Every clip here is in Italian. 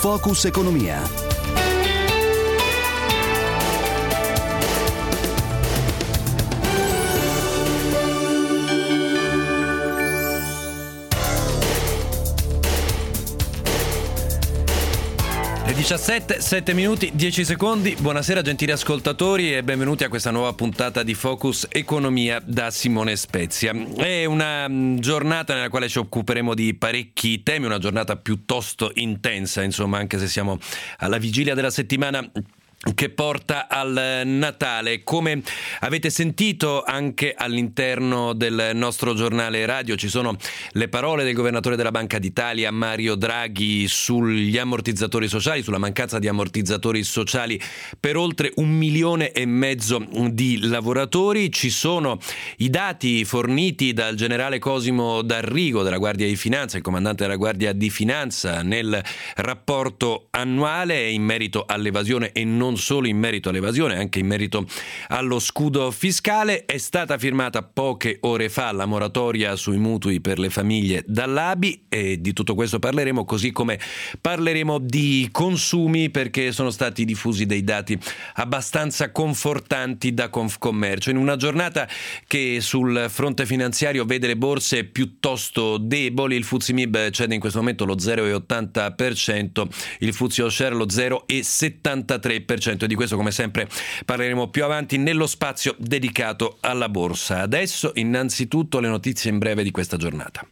Focus Economia. Le 17, 7 minuti, 10 secondi. Buonasera gentili ascoltatori e benvenuti a questa nuova puntata di Focus Economia da Simone Spezia. È una giornata nella quale ci occuperemo di parecchi temi, una giornata piuttosto intensa, insomma, anche se siamo alla vigilia della settimana che porta al Natale. Come avete sentito anche all'interno del nostro giornale radio ci sono le parole del governatore della Banca d'Italia Mario Draghi sugli ammortizzatori sociali, sulla mancanza di ammortizzatori sociali per oltre 1,5 milioni di lavoratori. Ci sono i dati forniti dal generale Cosimo D'Arrigo della Guardia di Finanza, il comandante della Guardia di Finanza, nel rapporto annuale in merito all'evasione e non solo in merito all'evasione, anche in merito allo scudo fiscale. È stata firmata poche ore fa la moratoria sui mutui per le famiglie dall'ABI e di tutto questo parleremo, così come parleremo di consumi, perché sono stati diffusi dei dati abbastanza confortanti da Confcommercio in una giornata che sul fronte finanziario vede le borse piuttosto deboli. Il FTSE MIB cede in questo momento lo 0,80%, il FTSE All Share lo 0,73%. E di questo, come sempre, parleremo più avanti nello spazio dedicato alla borsa. Adesso, innanzitutto, le notizie in breve di questa giornata.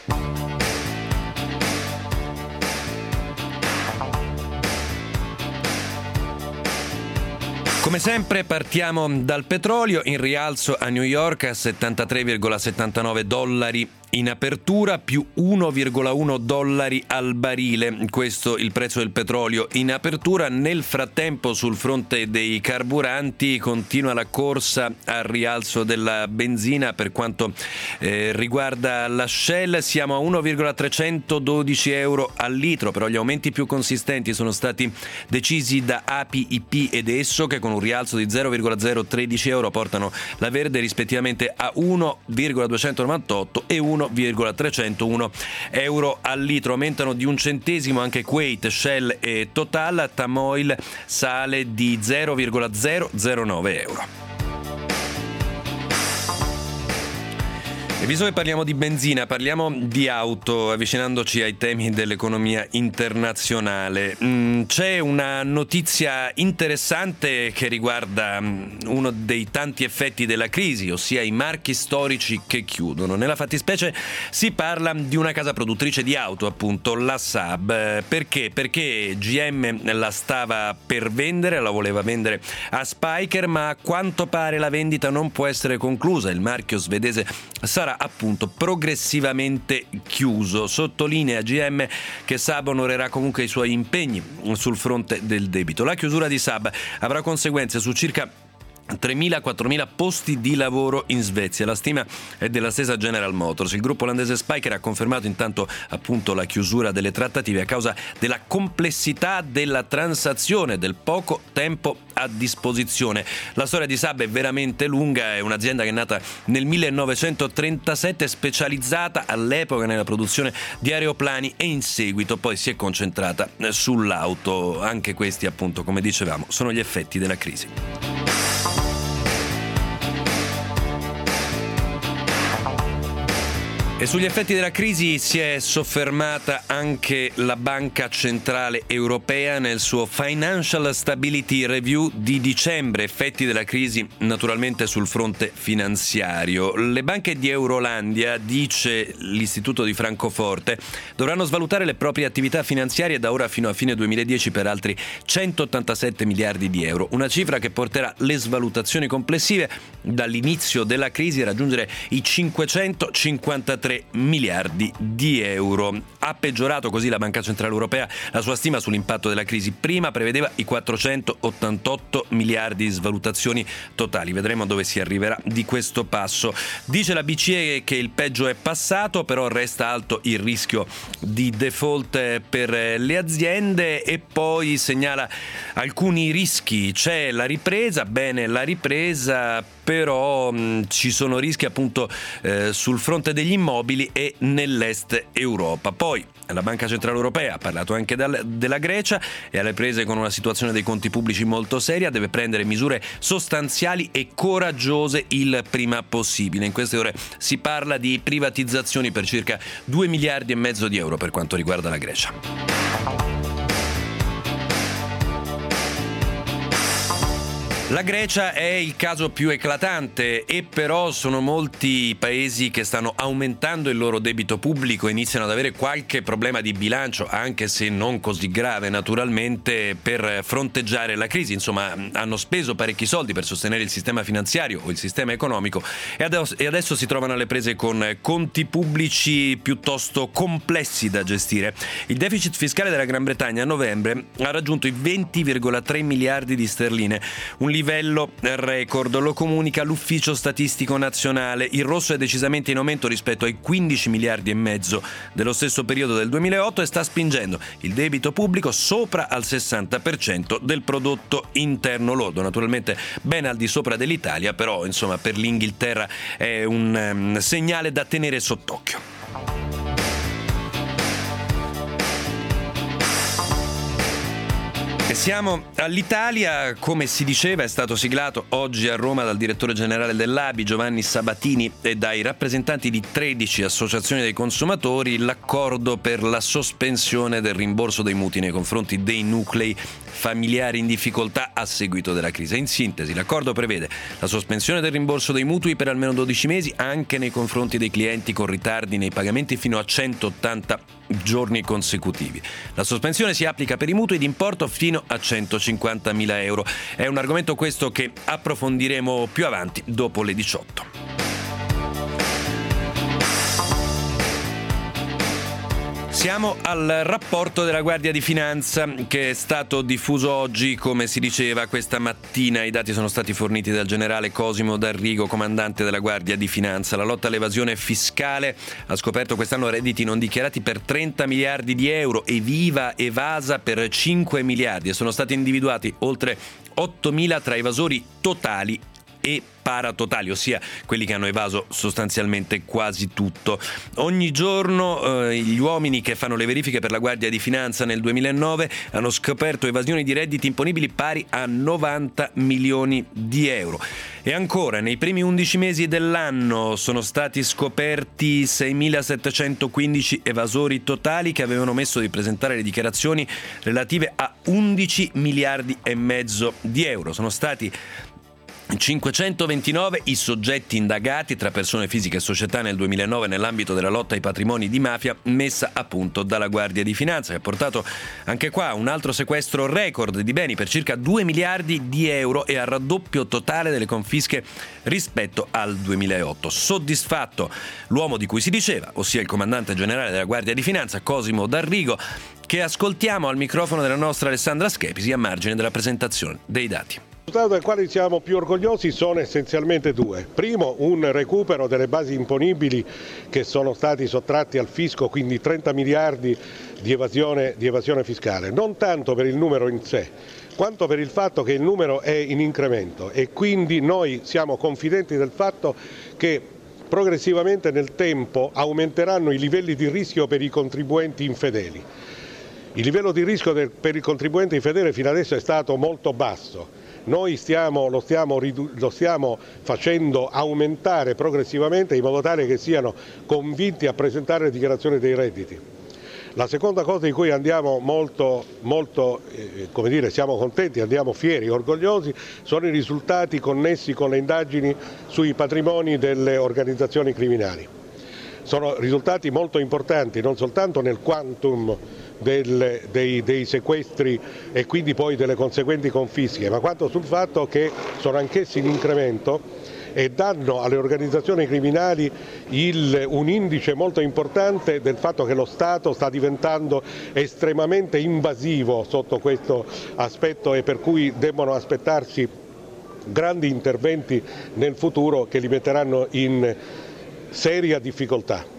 Come sempre partiamo dal petrolio, in rialzo a New York a $73,79 in apertura, più $1,1 al barile. Questo il prezzo del petrolio in apertura. Nel frattempo sul fronte dei carburanti continua la corsa al rialzo della benzina. Per quanto riguarda la Shell siamo a €1,312 al litro, però gli aumenti più consistenti sono stati decisi da API, IP ed Esso, che con un rialzo di €0,013 portano la verde rispettivamente a €1,298 e €1,301 al litro. Aumentano di 1 centesimo anche Kuwait, Shell e Total. Tamoil sale di €0,009. E visto che parliamo di benzina, parliamo di auto, avvicinandoci ai temi dell'economia internazionale. C'è una notizia interessante che riguarda uno dei tanti effetti della crisi, ossia i marchi storici che chiudono. Nella fattispecie si parla di una casa produttrice di auto, appunto, la Saab. Perché? Perché GM la stava per vendere, la voleva vendere a Spyker, ma a quanto pare la vendita non può essere conclusa. Il marchio svedese sarà appunto progressivamente chiuso. Sottolinea GM che Saab onorerà comunque i suoi impegni sul fronte del debito. La chiusura di Saab avrà conseguenze su circa 3.000-4.000 posti di lavoro in Svezia. La stima è della stessa General Motors. Il gruppo olandese Spyker ha confermato intanto appunto la chiusura delle trattative a causa della complessità della transazione, del poco tempo a disposizione. La storia di Saab è veramente lunga, è un'azienda che è nata nel 1937, specializzata all'epoca nella produzione di aeroplani e in seguito poi si è concentrata sull'auto. Anche questi, appunto, come dicevamo, sono gli effetti della crisi. E sugli effetti della crisi si è soffermata anche la Banca Centrale Europea nel suo Financial Stability Review di dicembre. Effetti della crisi naturalmente sul fronte finanziario. Le banche di Eurolandia, dice l'Istituto di Francoforte, dovranno svalutare le proprie attività finanziarie da ora fino a fine 2010 per altri 187 miliardi di euro. Una cifra che porterà le svalutazioni complessive dall'inizio della crisi a raggiungere i 553 miliardi di euro. Ha peggiorato così la Banca Centrale Europea la sua stima sull'impatto della crisi. Prima prevedeva i 488 miliardi di svalutazioni totali. Vedremo dove si arriverà di questo passo. Dice la BCE che il peggio è passato, però resta alto il rischio di default per le aziende, e poi segnala alcuni rischi. C'è la ripresa, bene la ripresa, però ci sono rischi appunto sul fronte degli immobili mobili e nell'est Europa. Poi la Banca Centrale Europea ha parlato anche della Grecia e alle prese con una situazione dei conti pubblici molto seria deve prendere misure sostanziali e coraggiose il prima possibile. In queste ore si parla di privatizzazioni per circa 2,5 miliardi di euro per quanto riguarda la Grecia. La Grecia è il caso più eclatante e però sono molti i paesi che stanno aumentando il loro debito pubblico e iniziano ad avere qualche problema di bilancio, anche se non così grave naturalmente, per fronteggiare la crisi. Insomma, hanno speso parecchi soldi per sostenere il sistema finanziario o il sistema economico e adesso si trovano alle prese con conti pubblici piuttosto complessi da gestire. Il deficit fiscale della Gran Bretagna a novembre ha raggiunto i 20,3 miliardi di sterline, un livello record, lo comunica l'Ufficio Statistico Nazionale. Il rosso è decisamente in aumento rispetto ai 15 miliardi e mezzo dello stesso periodo del 2008 e sta spingendo il debito pubblico sopra al 60% del prodotto interno lordo. Naturalmente ben al di sopra dell'Italia, però insomma per l'Inghilterra è un segnale da tenere sott'occhio. E siamo all'Italia. Come si diceva, è stato siglato oggi a Roma dal direttore generale dell'ABI Giovanni Sabatini e dai rappresentanti di 13 associazioni dei consumatori l'accordo per la sospensione del rimborso dei mutui nei confronti dei nuclei familiari in difficoltà a seguito della crisi. In sintesi, l'accordo prevede la sospensione del rimborso dei mutui per almeno 12 mesi anche nei confronti dei clienti con ritardi nei pagamenti fino a 180 giorni consecutivi. La sospensione si applica per i mutui di importo fino a 150.000 euro. È un argomento questo che approfondiremo più avanti dopo le 18. Siamo al rapporto della Guardia di Finanza che è stato diffuso oggi, come si diceva questa mattina. I dati sono stati forniti dal generale Cosimo D'Arrigo, comandante della Guardia di Finanza. La lotta all'evasione fiscale ha scoperto quest'anno redditi non dichiarati per 30 miliardi di euro e IVA evasa per 5 miliardi e sono stati individuati oltre 8.000 tra evasori totali e paratotali, ossia quelli che hanno evaso sostanzialmente quasi tutto. Ogni giorno gli uomini che fanno le verifiche per la Guardia di Finanza nel 2009 hanno scoperto evasioni di redditi imponibili pari a 90 milioni di euro. E ancora, nei primi 11 mesi dell'anno sono stati scoperti 6.715 evasori totali che avevano omesso di presentare le dichiarazioni relative a 11 miliardi e mezzo di euro. Sono stati 529 i soggetti indagati tra persone fisiche e società nel 2009 nell'ambito della lotta ai patrimoni di mafia messa a punto dalla Guardia di Finanza, che ha portato anche qua un altro sequestro record di beni per circa 2 miliardi di euro e al raddoppio totale delle confische rispetto al 2008. Soddisfatto l'uomo di cui si diceva, ossia il comandante generale della Guardia di Finanza Cosimo D'Arrigo, che ascoltiamo al microfono della nostra Alessandra Schepisi a margine della presentazione dei dati. Il risultato del quale siamo più orgogliosi sono essenzialmente due. Primo, un recupero delle basi imponibili che sono stati sottratti al fisco, quindi 30 miliardi di evasione fiscale, non tanto per il numero in sé, quanto per il fatto che il numero è in incremento e quindi noi siamo confidenti del fatto che progressivamente nel tempo aumenteranno i livelli di rischio per i contribuenti infedeli. Il livello di rischio per il contribuente infedele fino adesso è stato molto basso. Noi lo stiamo facendo aumentare progressivamente in modo tale che siano convinti a presentare le dichiarazioni dei redditi. La seconda cosa di cui andiamo siamo contenti, andiamo fieri, orgogliosi, sono i risultati connessi con le indagini sui patrimoni delle organizzazioni criminali. Sono risultati molto importanti non soltanto nel quantum dei sequestri e quindi poi delle conseguenti confische, ma quanto sul fatto che sono anch'essi in incremento e danno alle organizzazioni criminali un indice molto importante del fatto che lo Stato sta diventando estremamente invasivo sotto questo aspetto e per cui debbono aspettarsi grandi interventi nel futuro che li metteranno in seria difficoltà.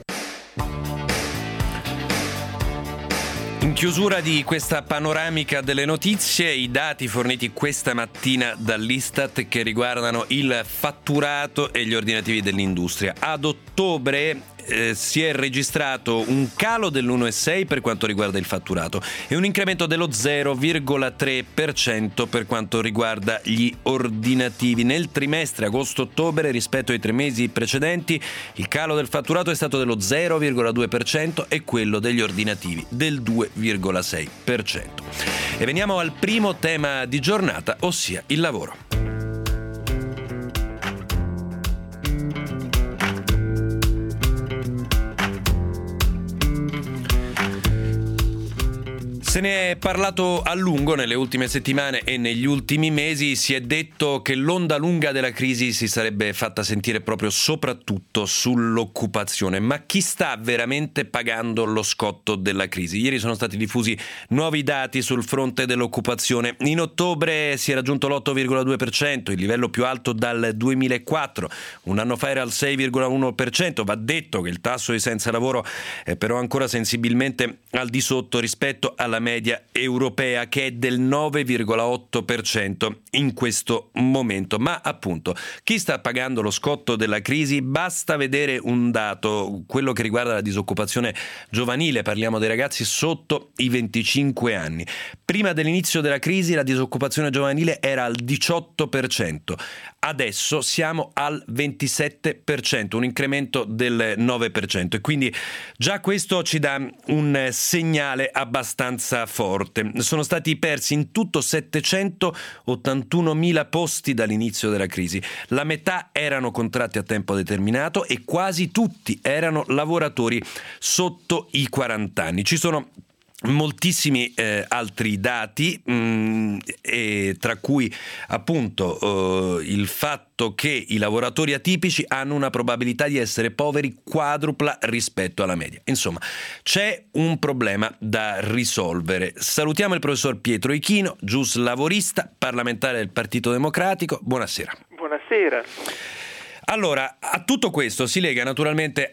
In chiusura di questa panoramica delle notizie, i dati forniti questa mattina dall'Istat che riguardano il fatturato e gli ordinativi dell'industria. Ad ottobre si è registrato un calo dell'1,6 per quanto riguarda il fatturato e un incremento dello 0,3% per quanto riguarda gli ordinativi. Nel trimestre agosto-ottobre rispetto ai 3 mesi precedenti il calo del fatturato è stato dello 0,2% e quello degli ordinativi del 2,6%. E veniamo al primo tema di giornata, ossia il lavoro. Se ne è parlato a lungo nelle ultime settimane e negli ultimi mesi. Si è detto che l'onda lunga della crisi si sarebbe fatta sentire proprio soprattutto sull'occupazione. Ma chi sta veramente pagando lo scotto della crisi? Ieri sono stati diffusi nuovi dati sul fronte dell'occupazione. In ottobre si è raggiunto l'8,2%, il livello più alto dal 2004. Un anno fa era al 6,1%. Va detto che il tasso di senza lavoro è però ancora sensibilmente al di sotto rispetto alla media europea, che è del 9,8% in questo momento. Ma appunto, chi sta pagando lo scotto della crisi? Basta vedere un dato, quello che riguarda la disoccupazione giovanile. Parliamo dei ragazzi sotto i 25 anni. Prima dell'inizio della crisi la disoccupazione giovanile era al 18%, adesso siamo al 27%, un incremento del 9%, e quindi già questo ci dà un segnale abbastanza forte. Sono stati persi in tutto 781.000 posti dall'inizio della crisi. La metà erano contratti a tempo determinato e quasi tutti erano lavoratori sotto i 40 anni. Ci sono moltissimi altri dati, e tra cui appunto il fatto che i lavoratori atipici hanno una probabilità di essere poveri quadrupla rispetto alla media. Insomma, c'è un problema da risolvere. Salutiamo il professor Pietro Ichino, giuslavorista, parlamentare del Partito Democratico. Buonasera. Buonasera. Allora, a tutto questo si legano anche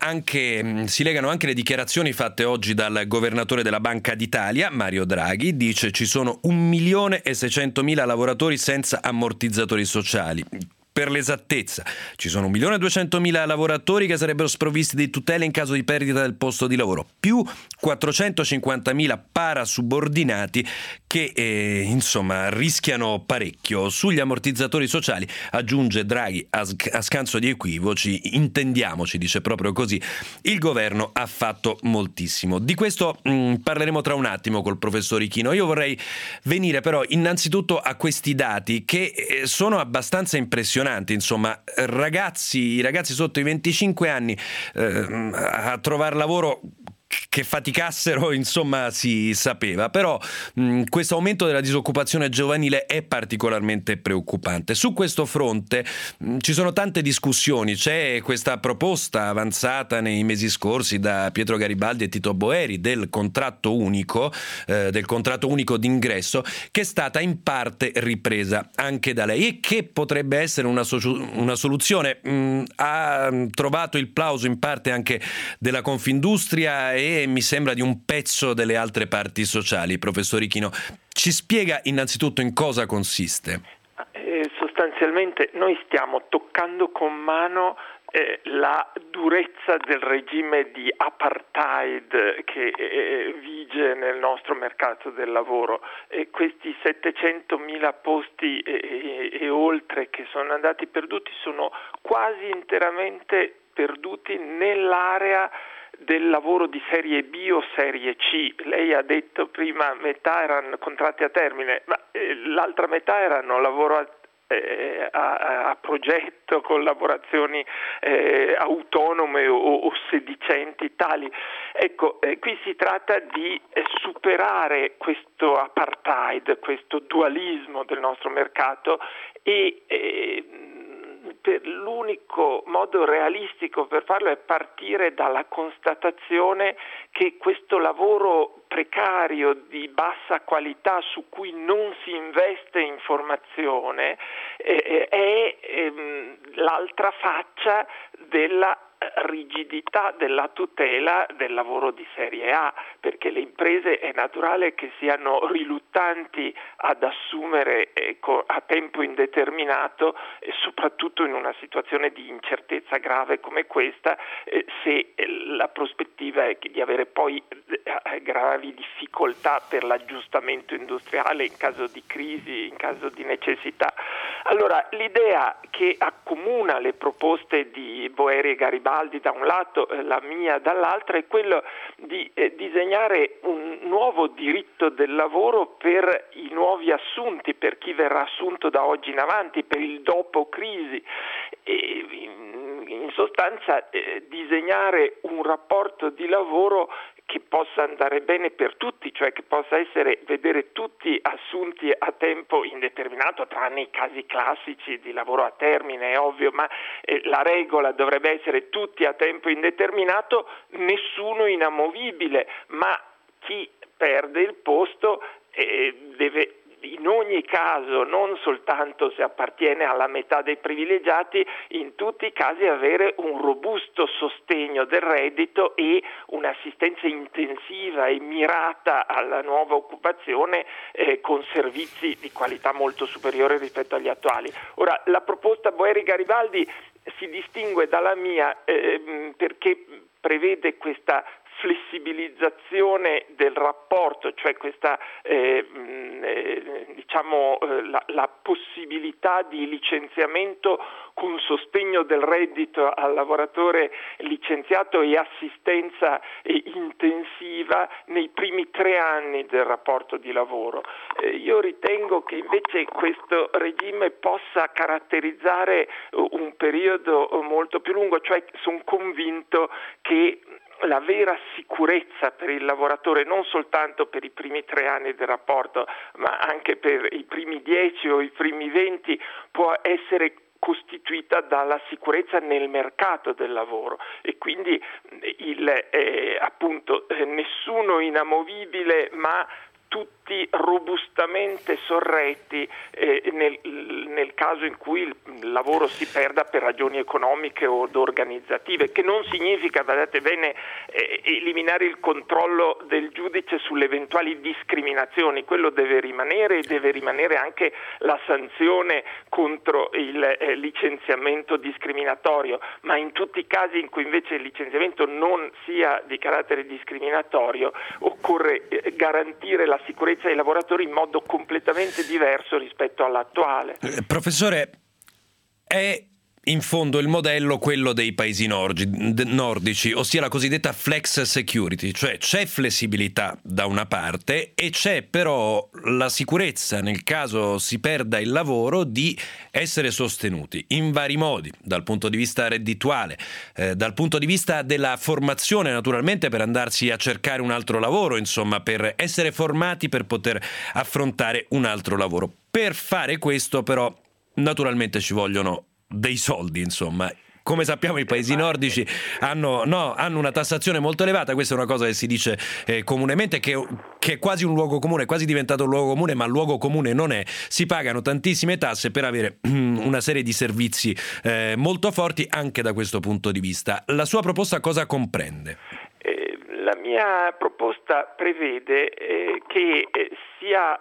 le dichiarazioni fatte oggi dal governatore della Banca d'Italia, Mario Draghi. Dice: ci sono 1.600.000 lavoratori senza ammortizzatori sociali. Per l'esattezza, ci sono 1.200.000 lavoratori che sarebbero sprovvisti di tutele in caso di perdita del posto di lavoro, più 450.000 parasubordinati che insomma rischiano parecchio. Sugli ammortizzatori sociali, aggiunge Draghi a scanso di equivoci, intendiamoci, dice proprio così, il governo ha fatto moltissimo. Di questo parleremo tra un attimo col professor Ichino. Io vorrei venire però innanzitutto a questi dati che sono abbastanza impressionanti. Insomma, i ragazzi sotto i 25 anni a trovare lavoro, che faticassero, insomma, si sapeva, però questo aumento della disoccupazione giovanile è particolarmente preoccupante. Su questo fronte ci sono tante discussioni. C'è questa proposta avanzata nei mesi scorsi da Pietro Garibaldi e Tito Boeri del contratto unico d'ingresso, che è stata in parte ripresa anche da lei e che potrebbe essere una soluzione. Ha trovato il plauso in parte anche della Confindustria e mi sembra di un pezzo delle altre parti sociali. Professor Ichino, ci spiega innanzitutto in cosa consiste? Sostanzialmente noi stiamo toccando con mano la durezza del regime di apartheid che vige nel nostro mercato del lavoro. Questi 700.000 posti e oltre che sono andati perduti sono quasi interamente perduti nell'area del lavoro di serie B o serie C. Lei ha detto prima metà erano contratti a termine, ma l'altra metà erano lavoro a progetto, collaborazioni autonome o sedicenti tali. Ecco, qui si tratta di superare questo apartheid, questo dualismo del nostro mercato e l'unico modo realistico per farlo è partire dalla constatazione che questo lavoro precario di bassa qualità su cui non si investe in formazione è l'altra faccia della rigidità della tutela del lavoro di serie A, perché le imprese è naturale che siano riluttanti ad assumere a tempo indeterminato, soprattutto in una situazione di incertezza grave come questa, se la prospettiva è di avere poi gravi difficoltà per l'aggiustamento industriale in caso di crisi, in caso di necessità. Allora, l'idea che accomuna le proposte di Boeri e Garibaldi da un lato, la mia dall'altra, è quello di disegnare un nuovo diritto del lavoro per i nuovi assunti, per chi verrà assunto da oggi in avanti, per il dopo crisi. E in sostanza disegnare un rapporto di lavoro che possa andare bene per tutti, cioè che possa vedere tutti assunti a tempo indeterminato, tranne i casi classici di lavoro a termine, è ovvio, ma la regola dovrebbe essere tutti a tempo indeterminato, nessuno inamovibile, ma chi perde il posto deve in ogni caso, non soltanto se appartiene alla metà dei privilegiati, in tutti i casi avere un robusto sostegno del reddito e un'assistenza intensiva e mirata alla nuova occupazione con servizi di qualità molto superiore rispetto agli attuali. Ora, la proposta Boeri-Garibaldi si distingue dalla mia perché prevede questa flessibilizzazione del rapporto, cioè questa la possibilità di licenziamento con sostegno del reddito al lavoratore licenziato e assistenza intensiva nei primi 3 anni del rapporto di lavoro. Io ritengo che invece questo regime possa caratterizzare un periodo molto più lungo, cioè sono convinto che la vera sicurezza per il lavoratore, non soltanto per i primi 3 anni del rapporto, ma anche per i primi 10 o i primi 20, può essere costituita dalla sicurezza nel mercato del lavoro e quindi nessuno inamovibile, ma tutti robustamente sorretti nel caso in cui il lavoro si perda per ragioni economiche o organizzative, che non significa, badate bene, eliminare il controllo del giudice sulle eventuali discriminazioni. Quello deve rimanere, e deve rimanere anche la sanzione contro il licenziamento discriminatorio, ma in tutti i casi in cui invece il licenziamento non sia di carattere discriminatorio occorre garantire la sicurezza dei lavoratori in modo completamente diverso rispetto all'attuale. Professore, è in fondo il modello quello dei paesi nordici, ossia la cosiddetta flex security, cioè c'è flessibilità da una parte e c'è però la sicurezza nel caso si perda il lavoro di essere sostenuti in vari modi, dal punto di vista reddituale, dal punto di vista della formazione naturalmente per andarsi a cercare un altro lavoro, insomma per essere formati per poter affrontare un altro lavoro. Per fare questo però naturalmente ci vogliono dei soldi, insomma. Come sappiamo i paesi nordici hanno una tassazione molto elevata, questa è una cosa che si dice comunemente, che è quasi un luogo comune, è quasi diventato un luogo comune, ma il luogo comune non è. Si pagano tantissime tasse per avere una serie di servizi molto forti anche da questo punto di vista. La sua proposta cosa comprende? La mia proposta prevede che sia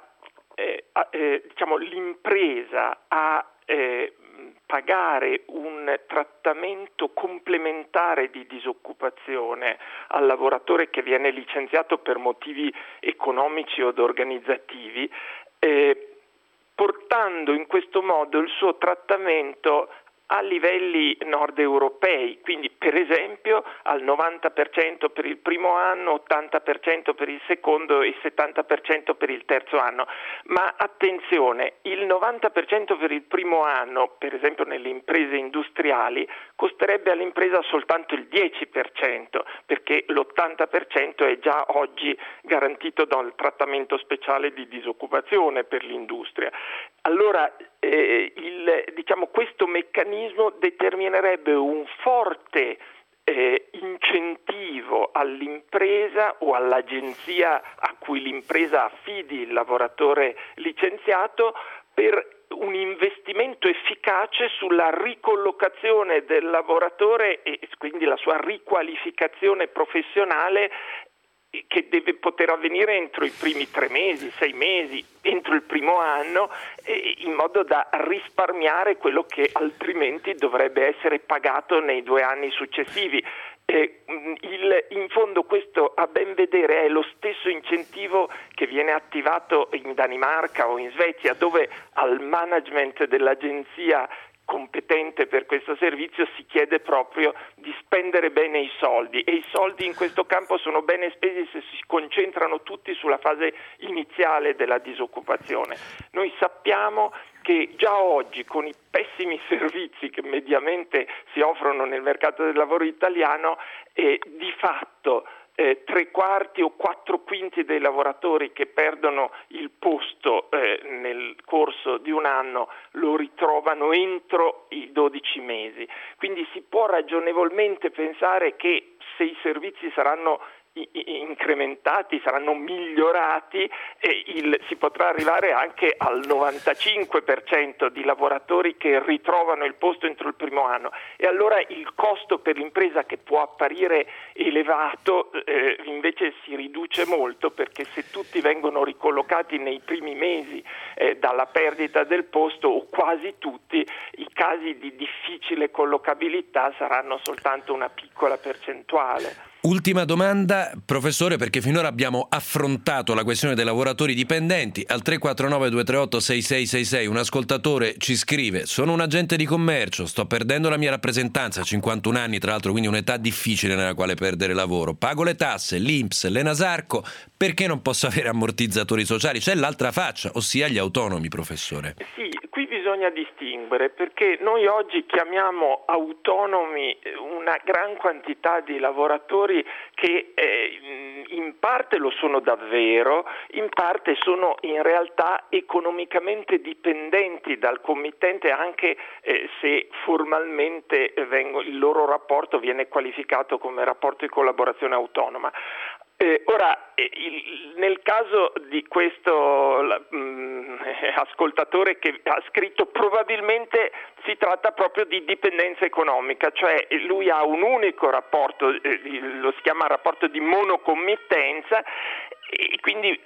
l'impresa a pagare un trattamento complementare di disoccupazione al lavoratore che viene licenziato per motivi economici o organizzativi, portando in questo modo il suo trattamento a livelli nord europei, quindi per esempio al 90% per il primo anno, 80% per il secondo e 70% per il terzo anno. Ma attenzione, il 90% per il primo anno, per esempio nelle imprese industriali, costerebbe all'impresa soltanto il 10%, perché l'80% è già oggi garantito dal trattamento speciale di disoccupazione per l'industria. Allora questo meccanismo determinerebbe un forte incentivo all'impresa o all'agenzia a cui l'impresa affidi il lavoratore licenziato per un investimento efficace sulla ricollocazione del lavoratore e quindi la sua riqualificazione professionale, che deve poter avvenire entro i primi 3 mesi, 6 mesi, entro il primo anno, in modo da risparmiare quello che altrimenti dovrebbe essere pagato nei 2 anni successivi. In fondo questo, a ben vedere, è lo stesso incentivo che viene attivato in Danimarca o in Svezia, dove al management dell'agenzia competente per questo servizio si chiede proprio di spendere bene i soldi, e i soldi in questo campo sono bene spesi se si concentrano tutti sulla fase iniziale della disoccupazione. Noi sappiamo che già oggi, con i pessimi servizi che mediamente si offrono nel mercato del lavoro italiano, di fatto 3/4 o 4/5 dei lavoratori che perdono il posto nel corso di un anno lo ritrovano entro i 12 mesi. Quindi si può ragionevolmente pensare che se i servizi saranno incrementati, saranno migliorati, si potrà arrivare anche al 95% di lavoratori che ritrovano il posto entro il primo anno, e allora il costo per l'impresa, che può apparire elevato, invece si riduce molto, perché se tutti vengono ricollocati nei primi mesi dalla perdita del posto, o quasi tutti, i casi di difficile collocabilità saranno soltanto una piccola percentuale. Ultima domanda, professore, perché finora abbiamo affrontato la questione dei lavoratori dipendenti. Al 349-238-6666 un ascoltatore ci scrive: sono un agente di commercio, sto perdendo la mia rappresentanza a 51 anni, tra l'altro, quindi un'età difficile nella quale perdere lavoro. Pago le tasse, l'INPS, l'Enasarco, perché non posso avere ammortizzatori sociali? C'è l'altra faccia, ossia gli autonomi, professore. Sì, qui bisogna distinguere, perché noi oggi chiamiamo autonomi una gran quantità di lavoratori che in parte lo sono davvero, in parte sono in realtà economicamente dipendenti dal committente, anche se formalmente il loro rapporto viene qualificato come rapporto di collaborazione autonoma. Nel caso di questo ascoltatore che ha scritto, probabilmente si tratta proprio di dipendenza economica, cioè lui ha un unico rapporto, lo si chiama rapporto di monocommittenza, e quindi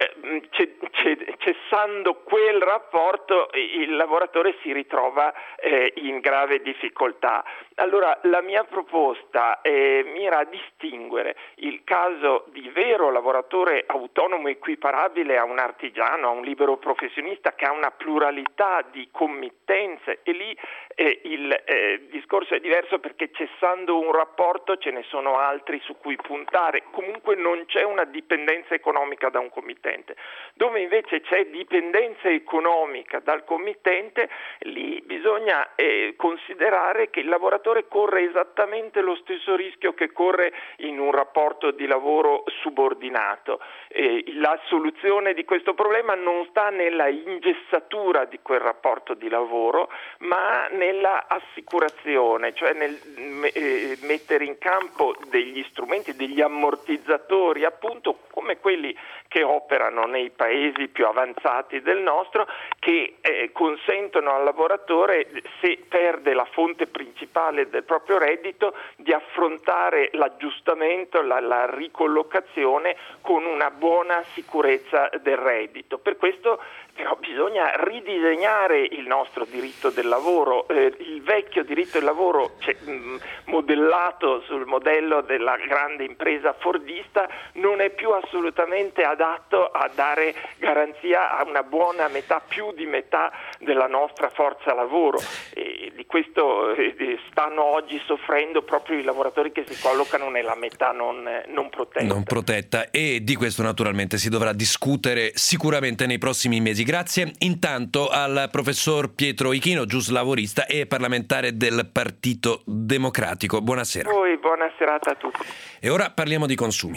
cessando quel rapporto il lavoratore si ritrova in grave difficoltà. Allora la mia proposta mira a distinguere il caso di vero lavoratore autonomo equiparabile a un artigiano, a un libero professionista che ha una pluralità di committenze, e lì il discorso è diverso, perché cessando un rapporto ce ne sono altri su cui puntare. Comunque non c'è una dipendenza economica da un committente. Dove invece c'è dipendenza economica dal committente, lì bisogna considerare che il lavoratore corre esattamente lo stesso rischio che corre in un rapporto di lavoro subordinato. La soluzione di questo problema non sta nella ingessatura di quel rapporto di lavoro, ma nella assicurazione, cioè nel mettere in campo degli strumenti, degli ammortizzatori, appunto come quelli che operano nei paesi più avanzati del nostro, che consentono al lavoratore, se perde la fonte principale del proprio reddito, di affrontare l'aggiustamento, la ricollocazione con una buona sicurezza del reddito. Per questo però bisogna ridisegnare il nostro diritto del lavoro. Il vecchio diritto del lavoro, modellato sul modello della grande impresa fordista, non è più assolutamente adatto a dare garanzia a una buona metà, più di metà della nostra forza lavoro. Di questo stanno oggi soffrendo proprio i lavoratori che si collocano nella metà non protetta. E di questo naturalmente si dovrà discutere sicuramente nei prossimi mesi. Grazie intanto al professor Pietro Ichino, giuslavorista e parlamentare del Partito Democratico. Buonasera. Poi buona serata a tutti. E ora parliamo di consumi.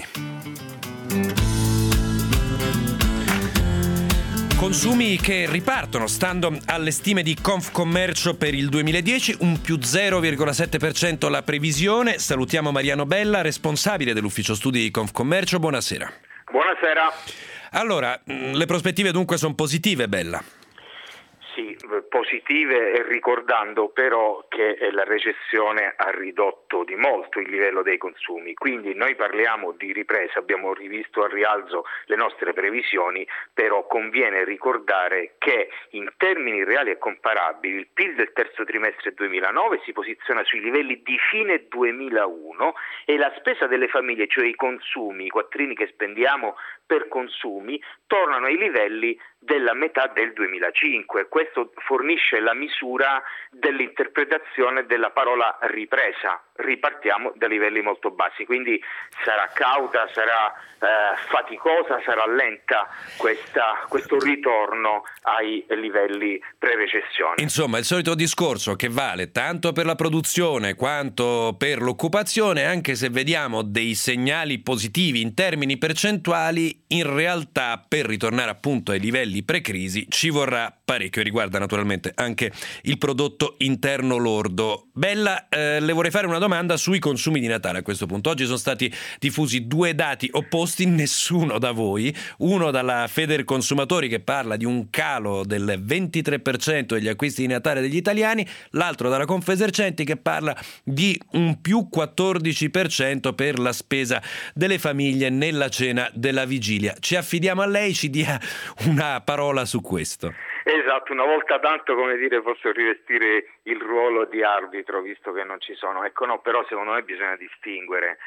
Consumi che ripartono, stando alle stime di Confcommercio per il 2010, un più 0,7% la previsione. Salutiamo Mariano Bella, responsabile dell'ufficio studi di Confcommercio. Buonasera. Buonasera. Allora, le prospettive dunque sono positive, Bella? Sì, positive, ricordando però che la recessione ha ridotto di molto il livello dei consumi, quindi noi parliamo di ripresa, abbiamo rivisto al rialzo le nostre previsioni, però conviene ricordare che in termini reali e comparabili il PIL del terzo trimestre 2009 si posiziona sui livelli di fine 2001 e la spesa delle famiglie, cioè i consumi, i quattrini che spendiamo per consumi, tornano ai livelli della metà del 2005. Questo fornisce la misura dell'interpretazione della parola ripresa. Ripartiamo da livelli molto bassi, quindi sarà cauta, sarà faticosa, sarà lenta questo ritorno ai livelli pre-recessione. Insomma, il solito discorso che vale tanto per la produzione quanto per l'occupazione, anche se vediamo dei segnali positivi in termini percentuali, in realtà per ritornare appunto ai livelli pre-crisi ci vorrà parecchio, e riguarda naturalmente anche il prodotto interno lordo. Bella, le vorrei fare una domanda sui consumi di Natale a questo punto. Oggi sono stati diffusi due dati opposti, nessuno da voi, uno dalla Federconsumatori che parla di un calo del 23% degli acquisti di Natale degli italiani, l'altro dalla Confesercenti che parla di un più 14% per la spesa delle famiglie nella cena della vigilia. Ci affidiamo a lei, ci dia una parola su questo. Esatto, una volta tanto, come dire, posso rivestire il ruolo di arbitro, visto che non ci sono. Ecco, no, però secondo me bisogna distinguere.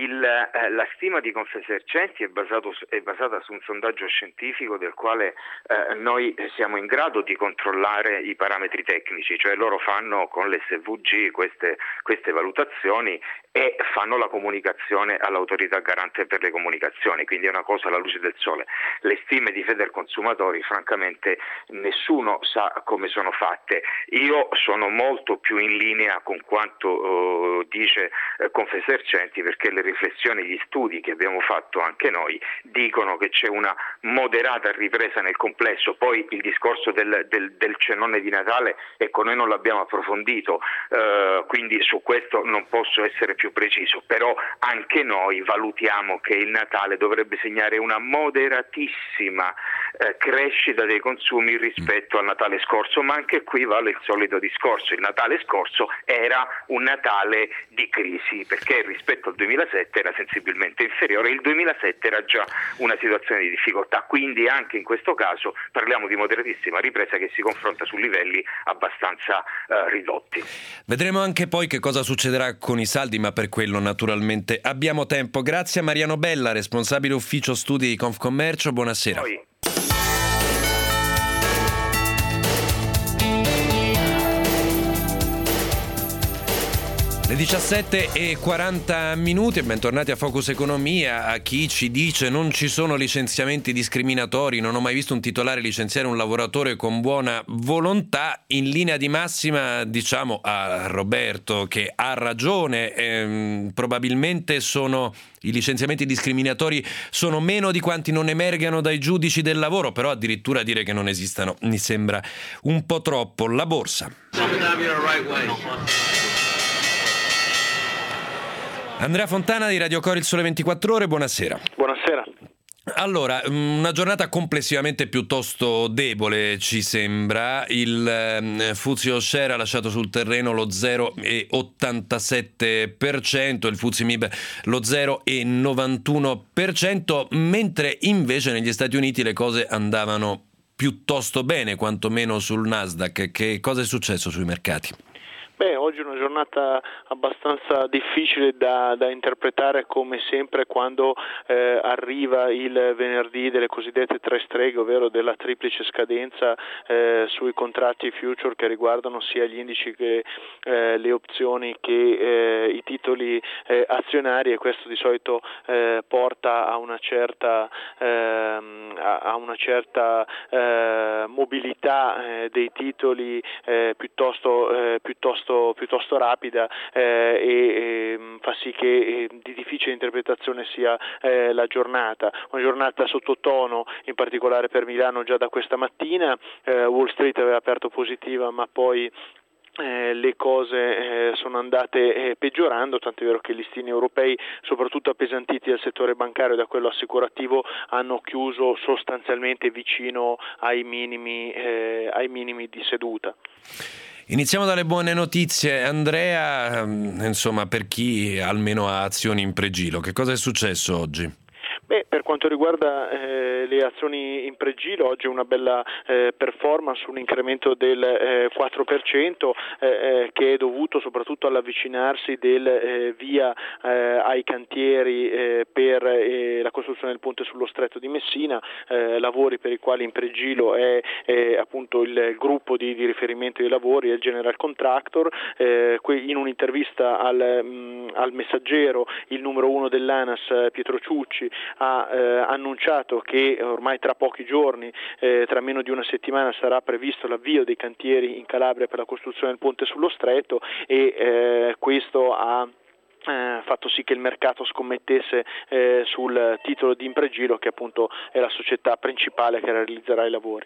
La stima di Confesercenti è basata su un sondaggio scientifico del quale noi siamo in grado di controllare i parametri tecnici, cioè loro fanno con l'SVG queste valutazioni e fanno la comunicazione all'autorità garante per le comunicazioni, quindi è una cosa alla luce del sole. Le stime di Federconsumatori, francamente, nessuno sa come sono fatte. Io sono molto più in linea con quanto dice Confesercenti, perché le riflessioni, gli studi che abbiamo fatto anche noi dicono che c'è una moderata ripresa nel complesso. Poi il discorso del cenone di Natale, ecco, noi non l'abbiamo approfondito, quindi su questo non posso essere più preciso, però anche noi valutiamo che il Natale dovrebbe segnare una moderatissima crescita dei consumi rispetto al Natale scorso, ma anche qui vale il solito discorso. Il Natale scorso era un Natale di crisi, perché rispetto al 2007 era sensibilmente inferiore, il 2007 era già una situazione di difficoltà, quindi anche in questo caso parliamo di moderatissima ripresa che si confronta su livelli abbastanza ridotti. Vedremo anche poi che cosa succederà con i saldi, ma per quello naturalmente abbiamo tempo. Grazie a Mariano Bella, responsabile ufficio studi di Confcommercio, buonasera. Poi. Le 17:40 e bentornati a Focus Economia. A chi ci dice non ci sono licenziamenti discriminatori, non ho mai visto un titolare licenziare un lavoratore con buona volontà, in linea di massima diciamo a Roberto che ha ragione, probabilmente i licenziamenti discriminatori sono meno di quanti non emergano dai giudici del lavoro, però addirittura dire che non esistano mi sembra un po' troppo. La borsa. Andrea Fontana di Radio Cori, il Sole 24 Ore, buonasera. Buonasera. Allora, una giornata complessivamente piuttosto debole ci sembra. Il FTSE All Share ha lasciato sul terreno lo 0,87%, il FTSE MIB lo 0,91%, mentre invece negli Stati Uniti le cose andavano piuttosto bene, quantomeno sul Nasdaq. Che cosa è successo sui mercati? Oggi è una giornata abbastanza difficile da interpretare, come sempre quando arriva il venerdì delle cosiddette tre streghe, ovvero della triplice scadenza sui contratti future che riguardano sia gli indici che le opzioni che i titoli azionari, e questo di solito porta a una certa mobilità dei titoli piuttosto rapida e fa sì che di difficile interpretazione sia la giornata. Una giornata sottotono, in particolare per Milano già da questa mattina. Wall Street aveva aperto positiva, ma poi le cose sono andate peggiorando, tant'è vero che i listini europei, soprattutto appesantiti dal settore bancario e da quello assicurativo, hanno chiuso sostanzialmente vicino ai minimi di seduta. Iniziamo dalle buone notizie. Andrea, insomma, per chi almeno ha azioni in pregilo, che cosa è successo oggi? Per quanto riguarda le azioni in pregilo, oggi una bella performance, un incremento del 4% che è dovuto soprattutto all'avvicinarsi del via ai cantieri per la costruzione del ponte sullo Stretto di Messina, lavori per i quali in pregilo è appunto il gruppo di riferimento dei lavori, il General Contractor. In un'intervista al Messaggero, il numero 1 dell'ANAS, Pietro Ciucci, ha annunciato che ormai tra pochi giorni, tra meno di una settimana, sarà previsto l'avvio dei cantieri in Calabria per la costruzione del ponte sullo Stretto, e questo ha fatto sì che il mercato scommettesse sul titolo di Impregilo, che appunto è la società principale che realizzerà i lavori.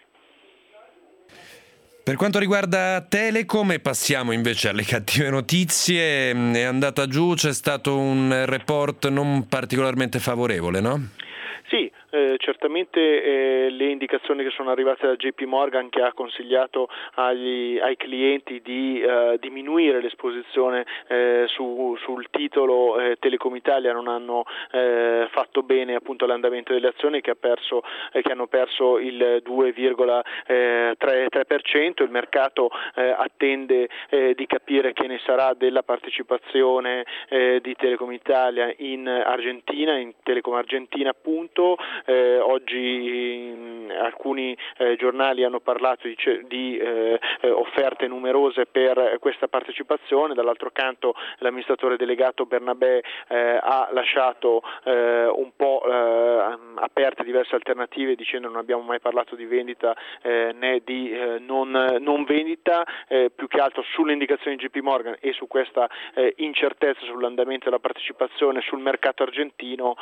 Per quanto riguarda Telecom, passiamo invece alle cattive notizie. È andata giù, c'è stato un report non particolarmente favorevole, no? Sì, certamente le indicazioni che sono arrivate da JP Morgan, che ha consigliato ai clienti di diminuire l'esposizione sul titolo Telecom Italia, non hanno fatto bene appunto all'andamento delle azioni, che hanno perso il 2,3%. Il mercato attende di capire che ne sarà della partecipazione di Telecom Italia in Argentina, in Telecom Argentina appunto. Oggi alcuni giornali hanno parlato di offerte numerose per questa partecipazione. Dall'altro canto l'amministratore delegato Bernabé ha lasciato un po' aperte diverse alternative, dicendo non abbiamo mai parlato di vendita né di non vendita, più che altro sulle indicazioni di JP Morgan e su questa incertezza sull'andamento della partecipazione sul mercato argentino.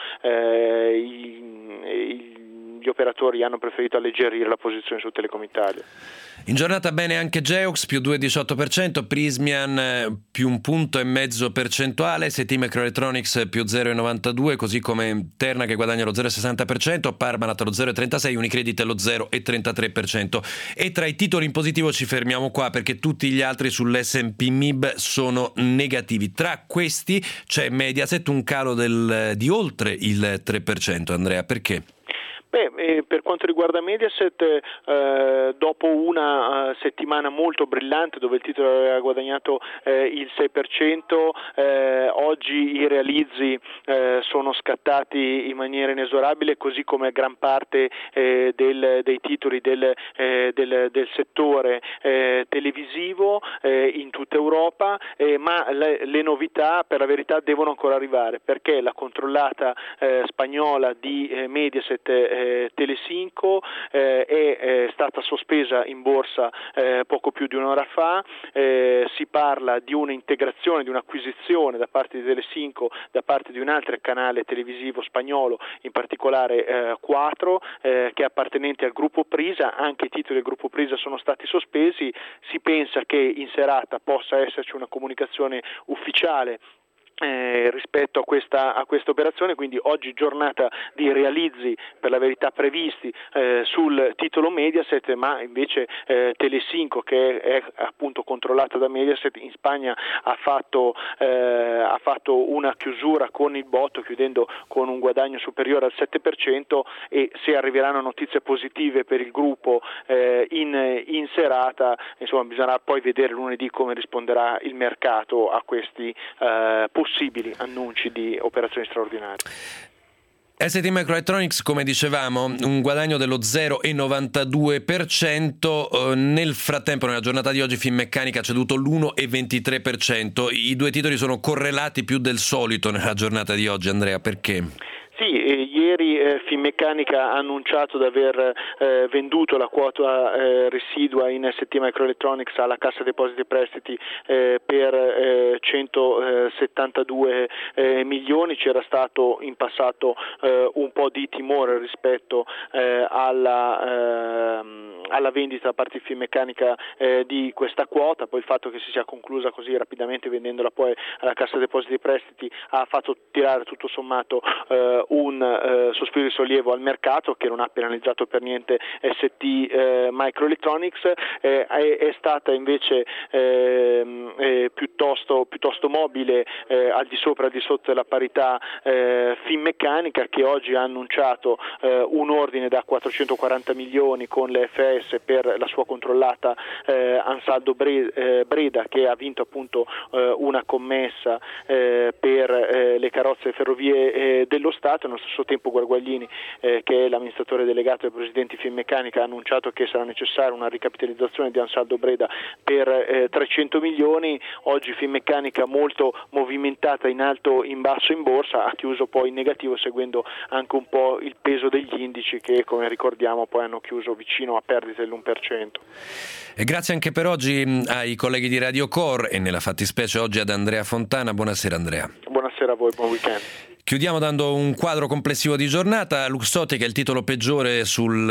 Gli operatori hanno preferito alleggerire la posizione su Telecom Italia. In giornata bene anche Geox, più 2,18%, Prysmian più 1,5 percentuale, ST Microelectronics più 0,92%, così come Terna che guadagna lo 0,60%, Parmalat lo 0,36%, Unicredit lo 0,33%. E tra i titoli in positivo ci fermiamo qua, perché tutti gli altri sull'S&P MIB sono negativi. Tra questi c'è Mediaset, un calo di oltre il 3%. Andrea, perché? Per quanto riguarda Mediaset, dopo una settimana molto brillante dove il titolo aveva guadagnato il 6%, oggi i realizzi sono scattati in maniera inesorabile, così come gran parte dei titoli del settore televisivo in tutta Europa, ma le novità per la verità devono ancora arrivare, perché la controllata spagnola di Mediaset, Telecinco, è stata sospesa in borsa poco più di un'ora fa. Si parla di un'integrazione, di un'acquisizione da parte di Telecinco, da parte di un altro canale televisivo spagnolo, in particolare 4, che è appartenente al gruppo Prisa. Anche i titoli del gruppo Prisa sono stati sospesi. Si pensa che in serata possa esserci una comunicazione ufficiale rispetto a questa operazione, quindi oggi giornata di realizzi per la verità previsti sul titolo Mediaset, ma invece Telecinco, che è appunto controllata da Mediaset, in Spagna ha fatto una chiusura con il botto, chiudendo con un guadagno superiore al 7%, e se arriveranno notizie positive per il gruppo in serata, insomma bisognerà poi vedere lunedì come risponderà il mercato a questi possibili annunci di operazioni straordinarie. ST Microelectronics, come dicevamo, un guadagno dello 0,92%. Nel frattempo, nella giornata di oggi, Finmeccanica ha ceduto l'1,23%. I due titoli sono correlati più del solito nella giornata di oggi. Andrea, perché? Sì, ieri Finmeccanica ha annunciato di aver venduto la quota residua in ST Microelectronics alla Cassa Depositi e Prestiti per 170 72 milioni. C'era stato in passato un po' di timore rispetto alla vendita da parte di Finmeccanica di questa quota, poi il fatto che si sia conclusa così rapidamente vendendola poi alla Cassa Depositi e Prestiti ha fatto tirare tutto sommato un sospiro di sollievo al mercato, che non ha penalizzato per niente ST Microelectronics. È stata invece piuttosto mobile, al di sopra e al di sotto della parità, Finmeccanica, che oggi ha annunciato un ordine da 440 milioni con le FS per la sua controllata Ansaldo Breda, che ha vinto appunto una commessa per le carrozze e ferrovie dello Stato. Nello stesso tempo Guarguaglini, che è l'amministratore delegato del presidente Finmeccanica, ha annunciato che sarà necessaria una ricapitalizzazione di Ansaldo Breda per 300 milioni. Oggi Finmeccanica, molto movimentata in alto, in basso in borsa, ha chiuso poi in negativo, seguendo anche un po' il peso degli indici che, come ricordiamo, poi hanno chiuso vicino a perdite dell'1%. E grazie anche per oggi ai colleghi di Radio Core e nella fattispecie oggi ad Andrea Fontana. Buonasera Andrea. Buonasera a voi, buon weekend. Chiudiamo dando un quadro complessivo di giornata. Luxottica è il titolo peggiore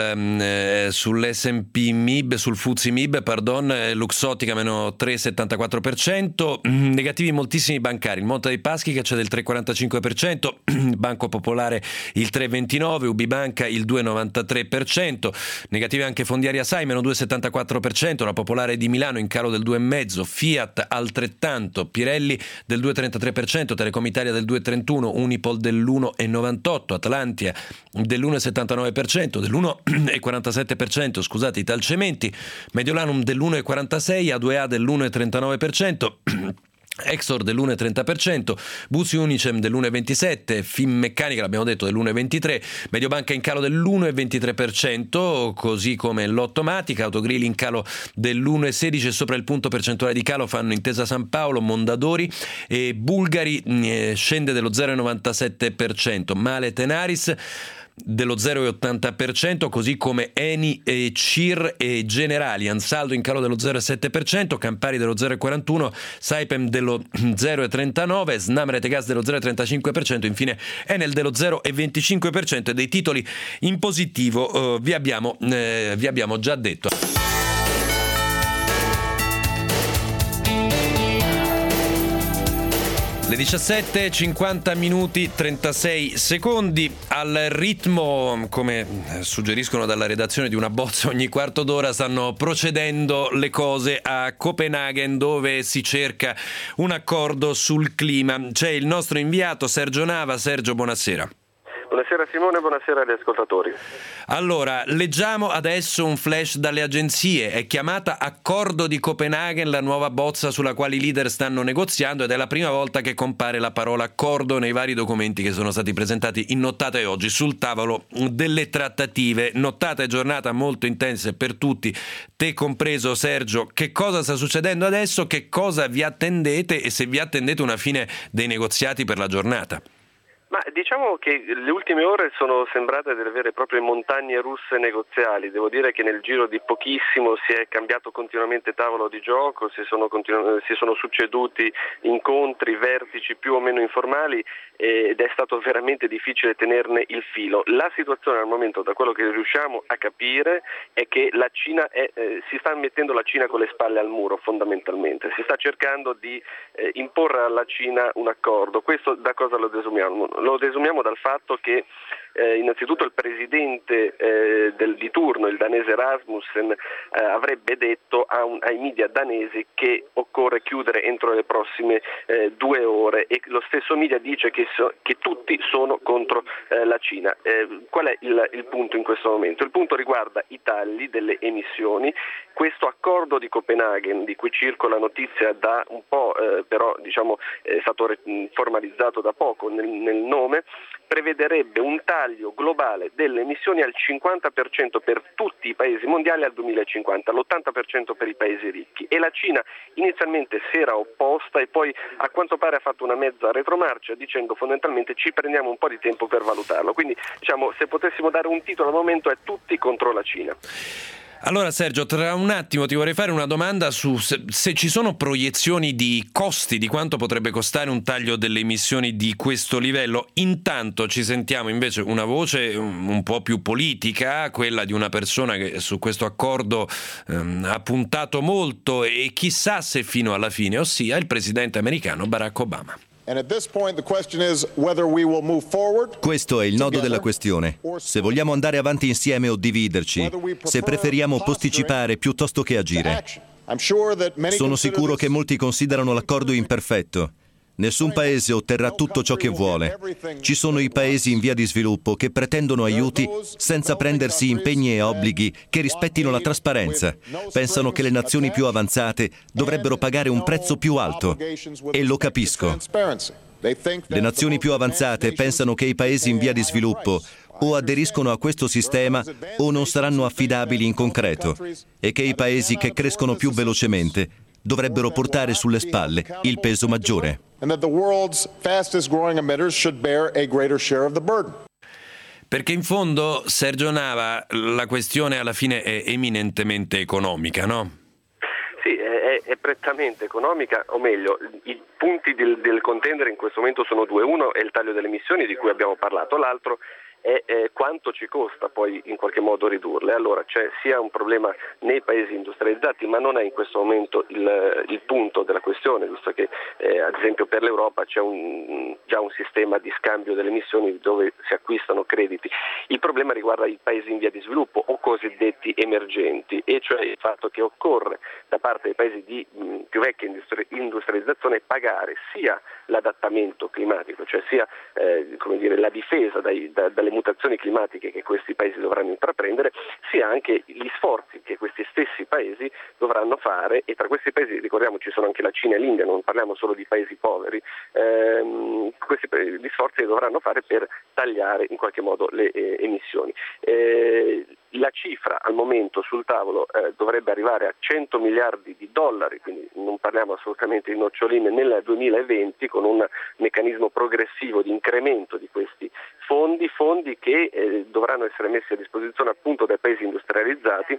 sull'S&P MIB, sul FTSE MIB, Luxottica meno 3,74%, negativi moltissimi bancari, il Monte dei Paschi che c'è del 3,45%, Banco Popolare il 3,29%, UbiBanca il 2,93%, negativi anche Fondiaria Sai meno 2,74%, la Popolare di Milano in calo del 2,5%, Fiat altrettanto, Pirelli del 2,33%, Telecom Italia del 2,31%, Unipol dell'1,98%, Atlantia dell'1,79%, dell'1,47%, scusate, Italcementi, Mediolanum dell'1,46%, A2A dell'1,39%, Exor dell'1,30%, Busi Unicem dell'1,27%, Finmeccanica, l'abbiamo detto, dell'1,23%, Mediobanca in calo dell'1,23%, così come Lottomatica, Autogrill in calo dell'1,16%, sopra il punto percentuale di calo fanno Intesa San Paolo, Mondadori e Bulgari scende dello 0,97%, Male Tenaris dello 0,80%, così come Eni e CIR e Generali, Ansaldo in calo dello 0,7%, Campari dello 0,41%, Saipem dello 0,39%, Snam Rete Gas dello 0,35%, infine Enel dello 0,25%, e dei titoli in positivo vi abbiamo già detto. Le 17, 50 minuti 36 secondi, al ritmo, come suggeriscono dalla redazione, di una bozza ogni quarto d'ora, stanno procedendo le cose a Copenaghen, dove si cerca un accordo sul clima. C'è il nostro inviato Sergio Nava. Sergio, buonasera. Buonasera Simone, buonasera agli ascoltatori. Allora, leggiamo adesso un flash dalle agenzie. È chiamata Accordo di Copenaghen la nuova bozza sulla quale i leader stanno negoziando, ed è la prima volta che compare la parola accordo nei vari documenti che sono stati presentati in nottata e oggi sul tavolo delle trattative. Nottata e giornata molto intense per tutti, te compreso Sergio. Che cosa sta succedendo adesso? Che cosa vi attendete, e se vi attendete una fine dei negoziati per la giornata? Ma diciamo che le ultime ore sono sembrate delle vere e proprie montagne russe negoziali. Devo dire che nel giro di pochissimo si è cambiato continuamente tavolo di gioco, si sono succeduti incontri, vertici più o meno informali, ed è stato veramente difficile tenerne il filo. La situazione al momento, da quello che riusciamo a capire, è che la Cina si sta mettendo la Cina con le spalle al muro, fondamentalmente. Si sta cercando di imporre alla Cina un accordo. Questo da cosa lo desumiamo? Lo desumiamo dal fatto che innanzitutto il presidente di turno, il danese Rasmussen, avrebbe detto ai media danesi che occorre chiudere entro le prossime 2 ore, e lo stesso media dice che tutti sono contro la Cina. Qual è il punto in questo momento? Il punto riguarda i tagli delle emissioni. Questo accordo di Copenaghen, di cui circola notizia da un po', però diciamo è stato formalizzato da poco nel nome, prevederebbe un taglio globale delle emissioni al 50% per tutti i paesi mondiali al 2050, l'80% per i paesi ricchi, e la Cina inizialmente si era opposta e poi a quanto pare ha fatto una mezza retromarcia dicendo fondamentalmente ci prendiamo un po' di tempo per valutarlo. Quindi diciamo, se potessimo dare un titolo al momento, è tutti contro la Cina. Allora Sergio, tra un attimo ti vorrei fare una domanda su se ci sono proiezioni di costi, di quanto potrebbe costare un taglio delle emissioni di questo livello. Intanto ci sentiamo invece una voce un po' più politica, quella di una persona che su questo accordo ha puntato molto e chissà se fino alla fine, ossia il presidente americano Barack Obama. Questo è il nodo della questione. Se vogliamo andare avanti insieme o dividerci, se preferiamo posticipare piuttosto che agire. Sono sicuro che molti considerano l'accordo imperfetto. Nessun paese otterrà tutto ciò che vuole. Ci sono i paesi in via di sviluppo che pretendono aiuti senza prendersi impegni e obblighi che rispettino la trasparenza. Pensano che le nazioni più avanzate dovrebbero pagare un prezzo più alto. E lo capisco. Le nazioni più avanzate pensano che i paesi in via di sviluppo o aderiscono a questo sistema o non saranno affidabili in concreto e che i paesi che crescono più velocemente dovrebbero portare sulle spalle il peso maggiore. Perché in fondo, Sergio Nava, la questione alla fine è eminentemente economica, no? Sì, è prettamente economica, o meglio, i punti del contendere in questo momento sono due. Uno è il taglio delle emissioni di cui abbiamo parlato, l'altro è quanto ci costa poi in qualche modo ridurle. Allora c'è sia un problema nei paesi industrializzati, ma non è in questo momento il punto della questione, visto che ad esempio per l'Europa c'è già un sistema di scambio delle emissioni dove si acquistano crediti. Il problema riguarda i paesi in via di sviluppo o cosiddetti emergenti, e cioè il fatto che occorre da parte dei paesi di più vecchia industrializzazione pagare sia l'adattamento climatico, cioè sia la difesa dalle mutazioni climatiche che questi paesi dovranno intraprendere, sia anche gli sforzi che questi stessi paesi dovranno fare, e tra questi paesi ricordiamoci sono anche la Cina e l'India, non parliamo solo di paesi poveri, gli sforzi che dovranno fare per tagliare in qualche modo le emissioni. La cifra al momento sul tavolo dovrebbe arrivare a 100 miliardi di dollari, quindi non parliamo assolutamente di noccioline, nel 2020, con un meccanismo progressivo di incremento di questi fondi che dovranno essere messi a disposizione appunto dai paesi industrializzati.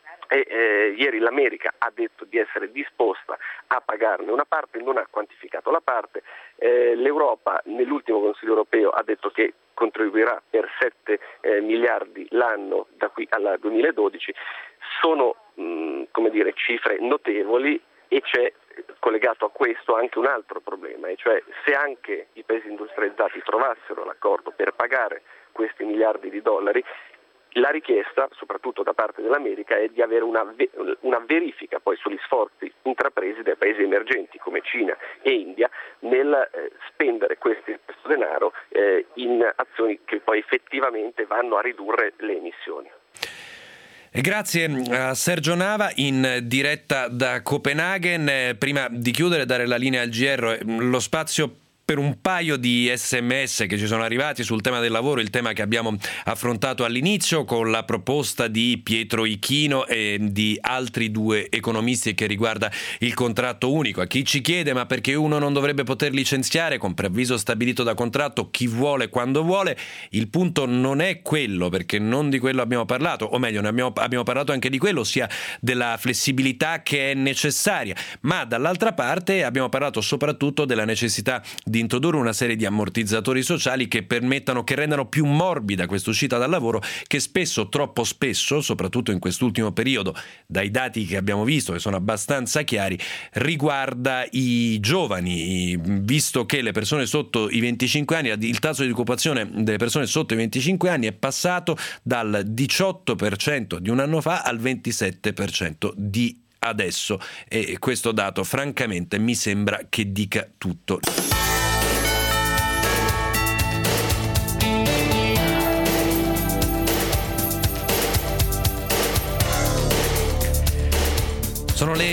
Ieri l'America ha detto di essere disposta a pagarne una parte, non ha quantificato la parte. L'Europa nell'ultimo Consiglio europeo ha detto che contribuirà per 7 miliardi l'anno da qui al 2012. Sono cifre notevoli, e c'è collegato a questo anche un altro problema, e cioè se anche i paesi industrializzati trovassero l'accordo per pagare questi miliardi di dollari, la richiesta, soprattutto da parte dell'America, è di avere una verifica poi sugli sforzi intrapresi dai paesi emergenti come Cina e India nel spendere questo denaro in azioni che poi effettivamente vanno a ridurre le emissioni. E grazie a Sergio Nava in diretta da Copenaghen. Prima di chiudere, dare la linea al GR, lo spazio per un paio di SMS che ci sono arrivati sul tema del lavoro, il tema che abbiamo affrontato all'inizio con la proposta di Pietro Ichino e di altri due economisti che riguarda il contratto unico. A chi ci chiede ma perché uno non dovrebbe poter licenziare con preavviso stabilito da contratto chi vuole quando vuole, il punto non è quello, perché non di quello abbiamo parlato, o meglio ne abbiamo parlato anche di quello, ossia della flessibilità che è necessaria, ma dall'altra parte abbiamo parlato soprattutto della necessità di introdurre una serie di ammortizzatori sociali che rendano più morbida questa uscita dal lavoro, che spesso, troppo spesso, soprattutto in quest'ultimo periodo, dai dati che abbiamo visto, che sono abbastanza chiari, riguarda i giovani, visto che le persone sotto i 25 anni, il tasso di occupazione delle persone sotto i 25 anni è passato dal 18% di un anno fa al 27% di adesso, e questo dato francamente mi sembra che dica tutto. Sono le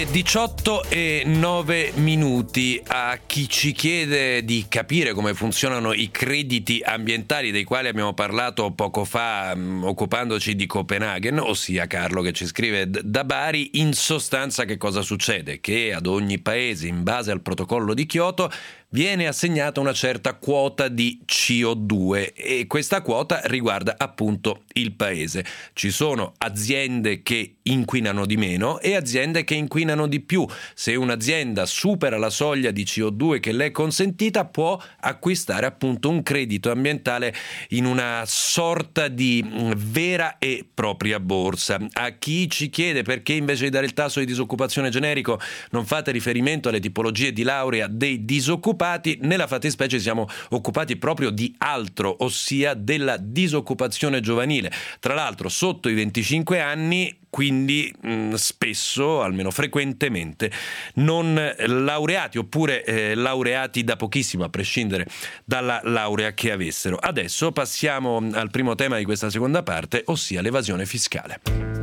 18:09. A chi ci chiede di capire come funzionano i crediti ambientali, dei quali abbiamo parlato poco fa occupandoci di Copenaghen, ossia Carlo che ci scrive da Bari, in sostanza che cosa succede? Che ad ogni paese, in base al protocollo di Kyoto, viene assegnata una certa quota di CO2 e questa quota riguarda appunto il paese. Ci sono aziende che inquinano di meno e aziende che inquinano di più. Se un'azienda supera la soglia di CO2 che le è consentita, può acquistare appunto un credito ambientale in una sorta di vera e propria borsa. A chi ci chiede perché invece di dare il tasso di disoccupazione generico non fate riferimento alle tipologie di laurea dei disoccupati, nella fattispecie siamo occupati proprio di altro, ossia della disoccupazione giovanile, tra l'altro sotto i 25 anni, quindi spesso, almeno frequentemente, non laureati oppure laureati da pochissimo, a prescindere dalla laurea che avessero. Adesso passiamo al primo tema di questa seconda parte, ossia l'evasione fiscale.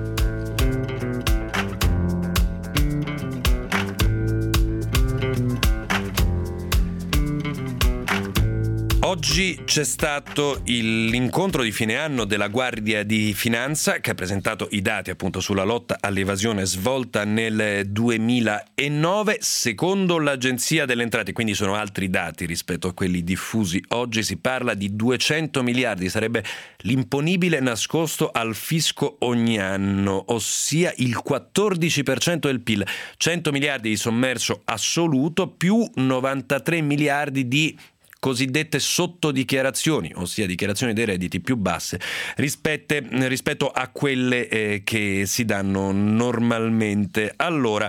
Oggi c'è stato l'incontro di fine anno della Guardia di Finanza che ha presentato i dati appunto sulla lotta all'evasione svolta nel 2009. Secondo l'Agenzia delle Entrate, quindi sono altri dati rispetto a quelli diffusi oggi, si parla di 200 miliardi, sarebbe l'imponibile nascosto al fisco ogni anno, ossia il 14% del PIL, 100 miliardi di sommerso assoluto più 93 miliardi di cosiddette sottodichiarazioni, ossia dichiarazioni dei redditi più basse rispetto a quelle che si danno normalmente. Allora,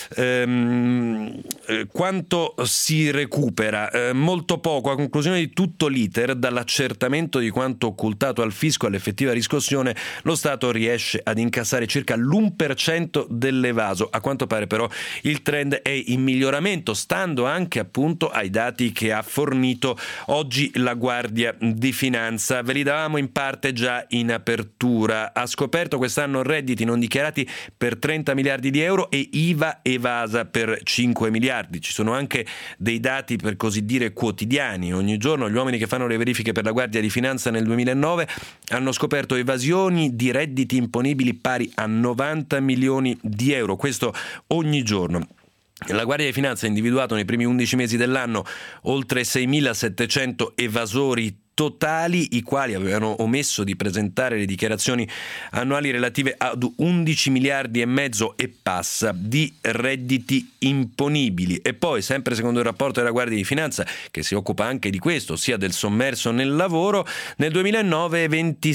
quanto si recupera? Molto poco. A conclusione di tutto l'iter, dall'accertamento di quanto occultato al fisco all'effettiva riscossione, lo Stato riesce ad incassare circa l'1% dell'evaso. A quanto pare però il trend è in miglioramento, stando anche appunto ai dati che ha fornito oggi la Guardia di Finanza. Ve li davamo in parte già in apertura. Ha scoperto quest'anno redditi non dichiarati per 30 miliardi di euro e IVA evasa per 5 miliardi. Ci sono anche dei dati per così dire quotidiani. Ogni giorno gli uomini che fanno le verifiche per la Guardia di Finanza nel 2009 hanno scoperto evasioni di redditi imponibili pari a 90 milioni di euro. Questo ogni giorno. La Guardia di Finanza ha individuato nei primi 11 mesi dell'anno oltre 6.700 evasori totali, i quali avevano omesso di presentare le dichiarazioni annuali relative ad 11 miliardi e mezzo e passa di redditi imponibili. E poi, sempre secondo il rapporto della Guardia di Finanza, che si occupa anche di questo, ossia del sommerso nel lavoro, nel 2009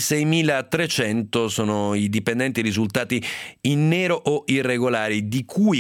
26.300 sono i dipendenti risultati in nero o irregolari, di cui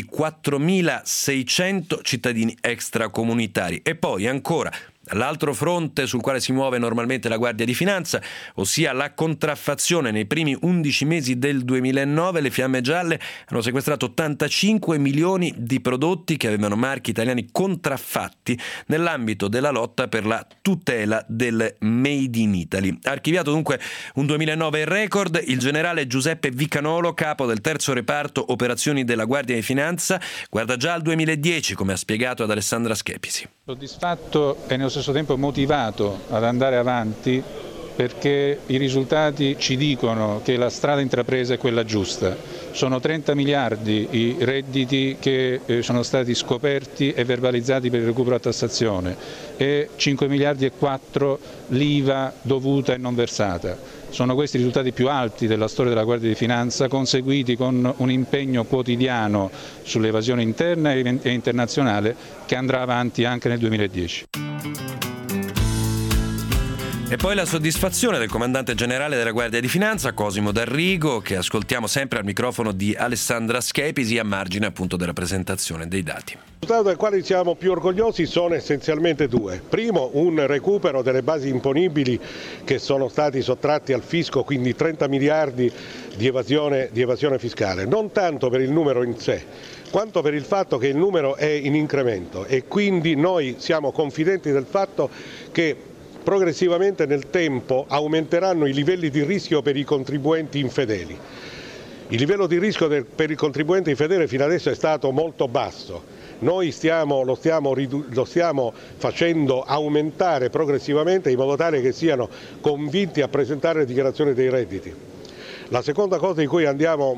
4.600 cittadini extracomunitari. E poi ancora l'altro fronte sul quale si muove normalmente la Guardia di Finanza, ossia la contraffazione. Nei primi 11 mesi del 2009 le Fiamme Gialle hanno sequestrato 85 milioni di prodotti che avevano marchi italiani contraffatti nell'ambito della lotta per la tutela del Made in Italy. Archiviato dunque un 2009 record, il generale Giuseppe Vicanolo, capo del terzo reparto operazioni della Guardia di Finanza, guarda già al 2010, come ha spiegato ad Alessandra Schepisi. Soddisfatto e nello stesso tempo motivato ad andare avanti, perché i risultati ci dicono che la strada intrapresa è quella giusta. Sono 30 miliardi i redditi che sono stati scoperti e verbalizzati per il recupero a tassazione e 5 miliardi e 4 l'IVA dovuta e non versata. Sono questi i risultati più alti della storia della Guardia di Finanza, conseguiti con un impegno quotidiano sull'evasione interna e internazionale che andrà avanti anche nel 2010. E poi la soddisfazione del comandante generale della Guardia di Finanza, Cosimo D'Arrigo, che ascoltiamo sempre al microfono di Alessandra Schepisi, a margine appunto della presentazione dei dati. Il risultato del quale siamo più orgogliosi sono essenzialmente due. Primo, un recupero delle basi imponibili che sono stati sottratti al fisco, quindi 30 miliardi di evasione fiscale, non tanto per il numero in sé, quanto per il fatto che il numero è in incremento e quindi noi siamo confidenti del fatto che progressivamente nel tempo aumenteranno i livelli di rischio per i contribuenti infedeli. Il livello di rischio per il contribuente infedele fino adesso è stato molto basso. Noi lo stiamo facendo aumentare progressivamente in modo tale che siano convinti a presentare le dichiarazioni dei redditi. La seconda cosa di cui andiamo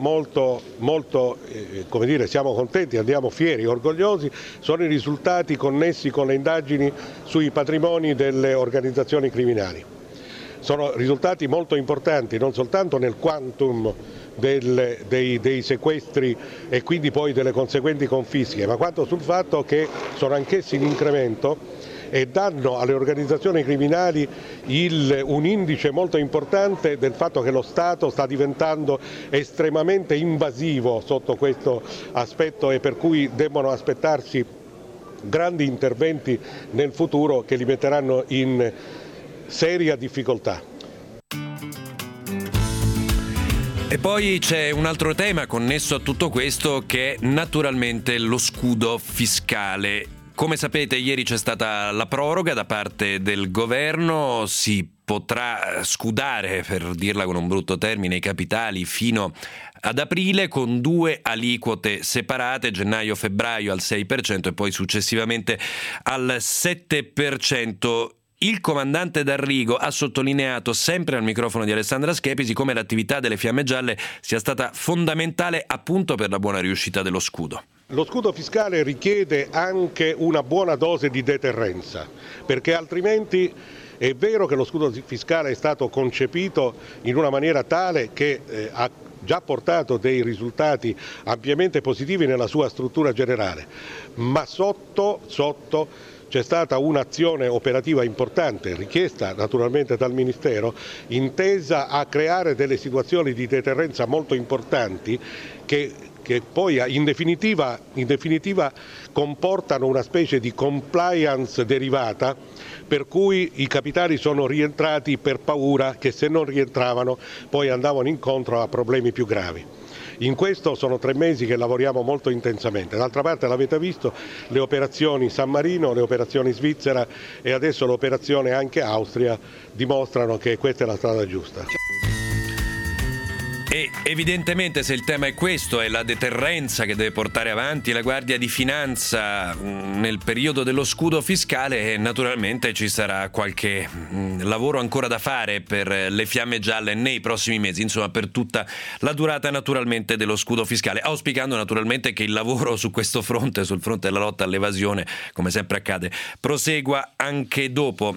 siamo contenti, andiamo fieri, orgogliosi, sono i risultati connessi con le indagini sui patrimoni delle organizzazioni criminali. sono risultati molto importanti, non soltanto nel quantum dei sequestri e quindi poi delle conseguenti confische, ma quanto sul fatto che sono anch'essi in incremento e danno alle organizzazioni criminali un indice molto importante del fatto che lo Stato sta diventando estremamente invasivo sotto questo aspetto e per cui debbono aspettarsi grandi interventi nel futuro che li metteranno in seria difficoltà. E poi c'è un altro tema connesso a tutto questo che è naturalmente lo scudo fiscale. Come sapete, ieri c'è stata la proroga da parte del governo, si potrà scudare, per dirla con un brutto termine, i capitali fino ad aprile con 2 aliquote separate, gennaio-febbraio al 6% e poi successivamente al 7%. Il comandante D'Arrigo ha sottolineato sempre al microfono di Alessandra Schepisi come l'attività delle Fiamme Gialle sia stata fondamentale appunto per la buona riuscita dello scudo. Lo scudo fiscale richiede anche una buona dose di deterrenza, perché altrimenti è vero che lo scudo fiscale è stato concepito in una maniera tale che ha già portato dei risultati ampiamente positivi nella sua struttura generale, ma sotto c'è stata un'azione operativa importante, richiesta naturalmente dal Ministero, intesa a creare delle situazioni di deterrenza molto importanti che poi in definitiva comportano una specie di compliance derivata, per cui i capitali sono rientrati per paura che se non rientravano poi andavano incontro a problemi più gravi. In questo sono 3 mesi che lavoriamo molto intensamente. D'altra parte l'avete visto, le operazioni San Marino, le operazioni Svizzera e adesso l'operazione anche Austria dimostrano che questa è la strada giusta. E evidentemente, se il tema è questo, è la deterrenza che deve portare avanti la Guardia di Finanza nel periodo dello scudo fiscale, naturalmente ci sarà qualche lavoro ancora da fare per le Fiamme Gialle nei prossimi mesi, insomma per tutta la durata naturalmente dello scudo fiscale, auspicando naturalmente che il lavoro su questo fronte, sul fronte della lotta all'evasione, come sempre accade, prosegua anche dopo.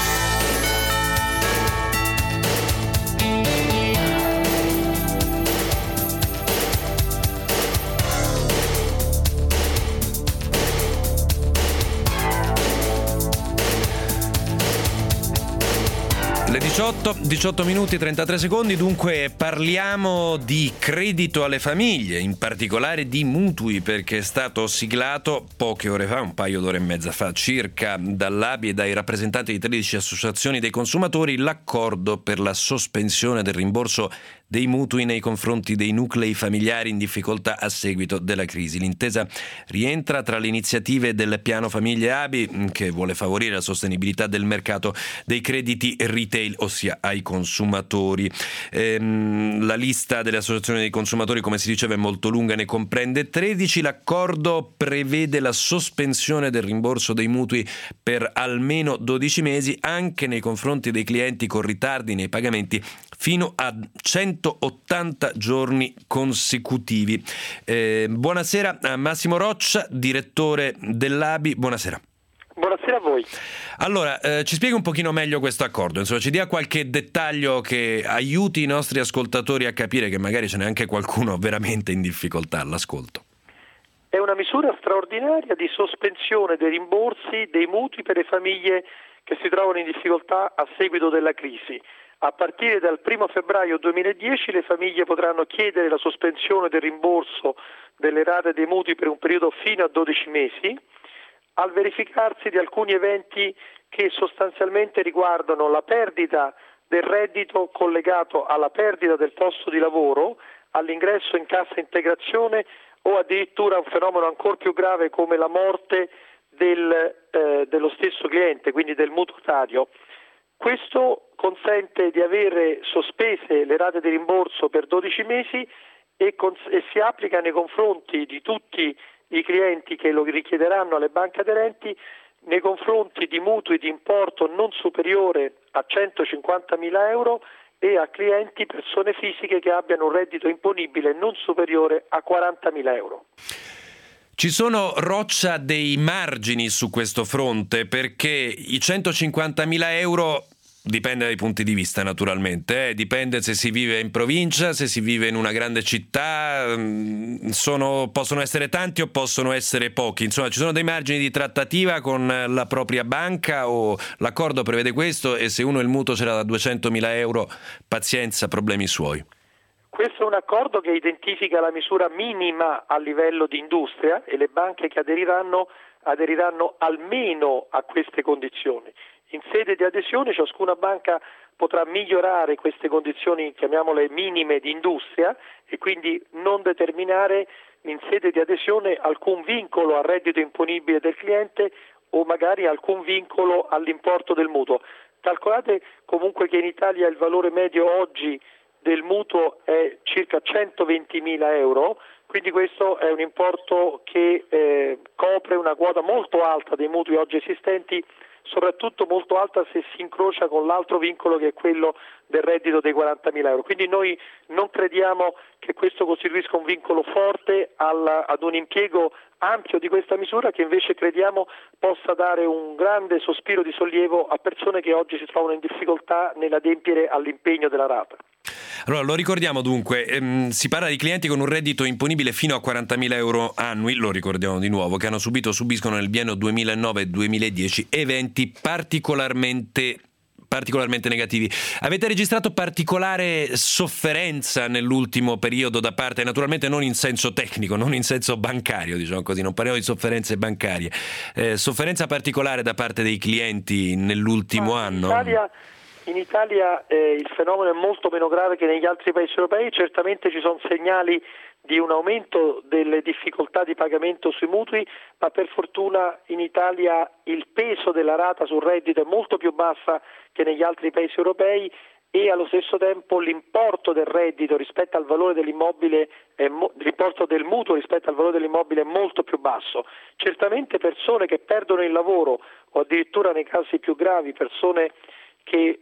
Le 18 minuti 33 secondi, dunque parliamo di credito alle famiglie, in particolare di mutui, perché è stato siglato poche ore fa, un paio d'ore e mezza fa circa, dall'ABI e dai rappresentanti di 13 associazioni dei consumatori, l'accordo per la sospensione del rimborso dei mutui nei confronti dei nuclei familiari in difficoltà a seguito della crisi. L'intesa rientra tra le iniziative del piano famiglie ABI, che vuole favorire la sostenibilità del mercato dei crediti retail, ossia ai consumatori. La lista delle associazioni dei consumatori, come si diceva, è molto lunga, ne comprende 13. L'accordo prevede la sospensione del rimborso dei mutui per almeno 12 mesi anche nei confronti dei clienti con ritardi nei pagamenti fino a 180 giorni consecutivi. Buonasera a Massimo Roccia, direttore dell'ABI. Buonasera. Buonasera a voi. Allora, ci spieghi un pochino meglio questo accordo, insomma, ci dia qualche dettaglio che aiuti i nostri ascoltatori a capire che magari ce n'è anche qualcuno veramente in difficoltà all'ascolto. È una misura straordinaria di sospensione dei rimborsi dei mutui per le famiglie che si trovano in difficoltà a seguito della crisi. A partire dal 1 febbraio 2010 le famiglie potranno chiedere la sospensione del rimborso delle rate dei mutui per un periodo fino a 12 mesi, al verificarsi di alcuni eventi che sostanzialmente riguardano la perdita del reddito collegato alla perdita del posto di lavoro, all'ingresso in cassa integrazione o addirittura un fenomeno ancora più grave come la morte dello stesso cliente, quindi del mutuatario. Questo consente di avere sospese le rate di rimborso per 12 mesi e si applica nei confronti di tutti i clienti che lo richiederanno alle banche aderenti nei confronti di mutui di importo non superiore a 150.000 euro e a clienti, persone fisiche che abbiano un reddito imponibile non superiore a 40.000 euro. Ci sono, Roccia, dei margini su questo fronte, perché i 150.000 euro Dipende dai punti di vista, naturalmente, dipende se si vive in provincia, se si vive in una grande città, possono essere tanti o possono essere pochi, insomma ci sono dei margini di trattativa con la propria banca, o l'accordo prevede questo e se uno il mutuo ce l'ha da 200.000 euro, pazienza, problemi suoi. Questo è un accordo che identifica la misura minima a livello di industria e le banche che aderiranno almeno a queste condizioni. In sede di adesione ciascuna banca potrà migliorare queste condizioni, chiamiamole minime di industria, e quindi non determinare in sede di adesione alcun vincolo al reddito imponibile del cliente o magari alcun vincolo all'importo del mutuo. Calcolate comunque che in Italia il valore medio oggi del mutuo è circa 120.000 euro, quindi questo è un importo che copre una quota molto alta dei mutui oggi esistenti, soprattutto molto alta se si incrocia con l'altro vincolo che è quello del reddito dei 40.000 euro. Quindi noi non crediamo che questo costituisca un vincolo forte ad un impiego ampio di questa misura, che invece crediamo possa dare un grande sospiro di sollievo a persone che oggi si trovano in difficoltà nell'adempiere all'impegno della rata. Allora, lo ricordiamo dunque, si parla di clienti con un reddito imponibile fino a 40.000 euro annui, lo ricordiamo di nuovo, che hanno subiscono nel biennio 2009-2010 eventi particolarmente negativi. Avete registrato particolare sofferenza nell'ultimo periodo da parte, naturalmente non in senso tecnico, non in senso bancario, diciamo così, non parliamo di sofferenze bancarie, sofferenza particolare da parte dei clienti nell'ultimo anno? In Italia il fenomeno è molto meno grave che negli altri paesi europei, certamente ci sono segnali di un aumento delle difficoltà di pagamento sui mutui, ma per fortuna in Italia il peso della rata sul reddito è molto più bassa che negli altri paesi europei e allo stesso tempo l'importo del reddito rispetto al valore dell'immobile, l'importo del mutuo rispetto al valore dell'immobile è molto più basso. Certamente persone che perdono il lavoro o addirittura nei casi più gravi persone che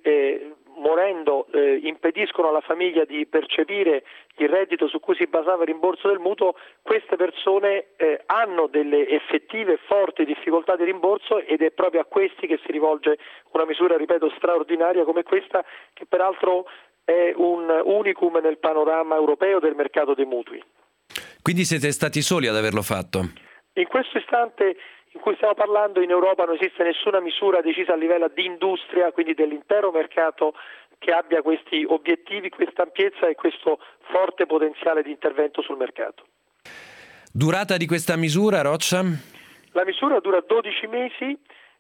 morendo impediscono alla famiglia di percepire il reddito su cui si basava il rimborso del mutuo, queste persone hanno delle effettive forti difficoltà di rimborso ed è proprio a questi che si rivolge una misura, ripeto, straordinaria come questa, che peraltro è un unicum nel panorama europeo del mercato dei mutui. Quindi siete stati soli ad averlo fatto? In questo istante in cui stiamo parlando in Europa non esiste nessuna misura decisa a livello di industria, quindi dell'intero mercato, che abbia questi obiettivi, questa ampiezza e questo forte potenziale di intervento sul mercato. Durata di questa misura, Roccia? La misura dura 12 mesi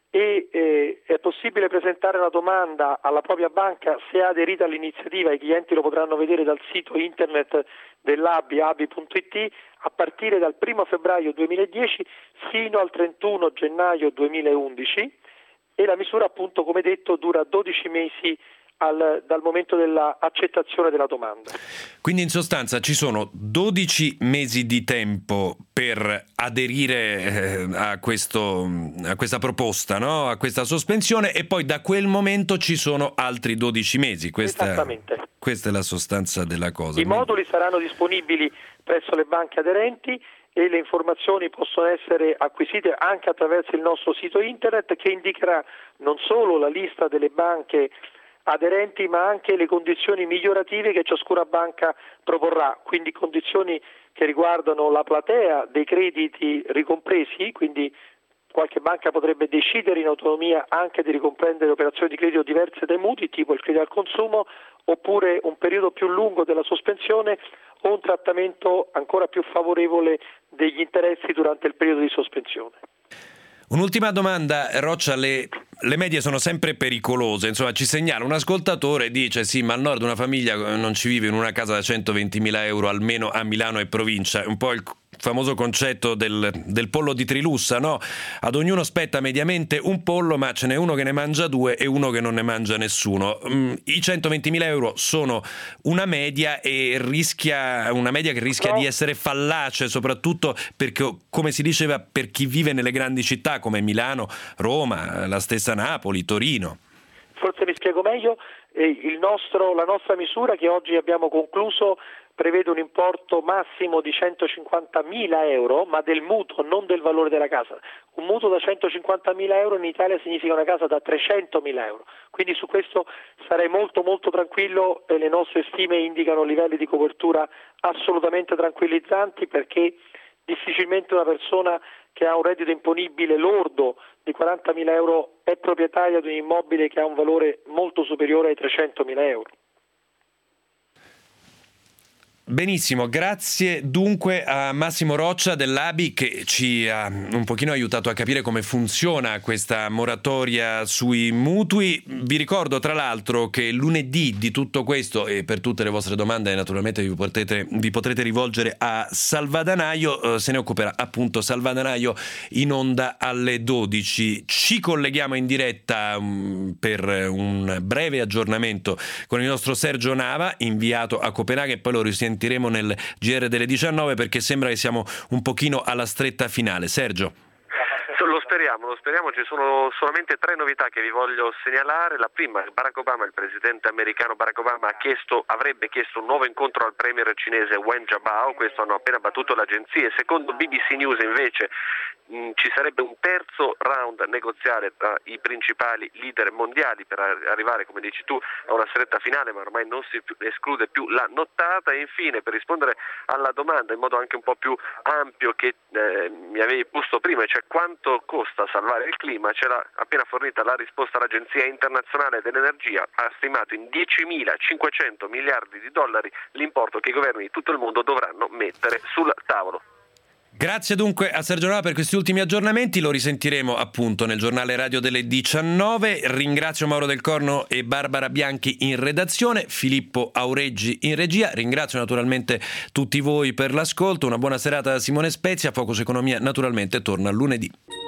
e è possibile presentare la domanda alla propria banca se ha aderito all'iniziativa. I clienti lo potranno vedere dal sito internet dell'ABI, abi.it, a partire dal 1 febbraio 2010 fino al 31 gennaio 2011 e la misura, appunto, come detto, dura 12 mesi dal momento dell'accettazione della domanda. Quindi in sostanza ci sono 12 mesi di tempo per aderire a questa proposta, no? A questa sospensione, e poi da quel momento ci sono altri 12 mesi. Esattamente. Questa è la sostanza della cosa. I moduli saranno disponibili presso le banche aderenti e le informazioni possono essere acquisite anche attraverso il nostro sito internet, che indicherà non solo la lista delle banche aderenti ma anche le condizioni migliorative che ciascuna banca proporrà, quindi condizioni che riguardano la platea dei crediti ricompresi, quindi qualche banca potrebbe decidere in autonomia anche di ricomprendere operazioni di credito diverse dai mutui, tipo il credito al consumo, oppure un periodo più lungo della sospensione o un trattamento ancora più favorevole degli interessi durante il periodo di sospensione. Un'ultima domanda, Roccia, le medie sono sempre pericolose, insomma ci segnala un ascoltatore, dice sì, ma al nord una famiglia non ci vive in una casa da 120.000 euro almeno a Milano e provincia, un po' il famoso concetto del pollo di Trilussa, no? Ad ognuno spetta mediamente un pollo, ma ce n'è uno che ne mangia 2 e uno che non ne mangia nessuno. I 120.000 euro sono una media che rischia di essere fallace, soprattutto perché, come si diceva, per chi vive nelle grandi città come Milano, Roma, la stessa Napoli, Torino. forse mi spiego meglio, la nostra misura che oggi abbiamo concluso prevede un importo massimo di 150.000 euro, ma del mutuo, non del valore della casa. Un mutuo da 150.000 euro in Italia significa una casa da 300.000 euro, quindi su questo sarei molto molto tranquillo e le nostre stime indicano livelli di copertura assolutamente tranquillizzanti, perché difficilmente una persona che ha un reddito imponibile lordo di 40.000 euro è proprietaria di un immobile che ha un valore molto superiore ai 300.000 euro. Benissimo, grazie dunque a Massimo Roccia dell'ABI che ci ha un pochino aiutato a capire come funziona questa moratoria sui mutui. Vi ricordo tra l'altro che lunedì di tutto questo, e per tutte le vostre domande naturalmente vi potrete rivolgere a Salvadanaio, se ne occuperà appunto Salvadanaio in onda alle 12. Ci colleghiamo in diretta per un breve aggiornamento con il nostro Sergio Nava, inviato a Copenaghen, e poi lo risentiremo nel GR delle 19 perché sembra che siamo un pochino alla stretta finale. Sergio. Lo speriamo, ci sono solamente 3 novità che vi voglio segnalare. La prima, Barack Obama, il presidente americano Barack Obama avrebbe chiesto un nuovo incontro al premier cinese Wen Jiabao, questo hanno appena battuto le agenzie. Secondo BBC News invece ci sarebbe un terzo round negoziale tra i principali leader mondiali per arrivare, come dici tu, a una stretta finale, ma ormai non si esclude più la nottata. E infine, per rispondere alla domanda in modo anche un po' più ampio che mi avevi posto prima, cioè quanto costa salvare il clima, ce l'ha appena fornita la risposta l'Agenzia Internazionale dell'Energia, ha stimato in 10.500 miliardi di dollari l'importo che i governi di tutto il mondo dovranno mettere sul tavolo. Grazie dunque a Sergio Nava per questi ultimi aggiornamenti, lo risentiremo appunto nel giornale radio delle 19. Ringrazio Mauro Del Corno e Barbara Bianchi in redazione, Filippo Aureggi in regia, ringrazio naturalmente tutti voi per l'ascolto, una buona serata da Simone Spezia. Focus Economia naturalmente torna lunedì.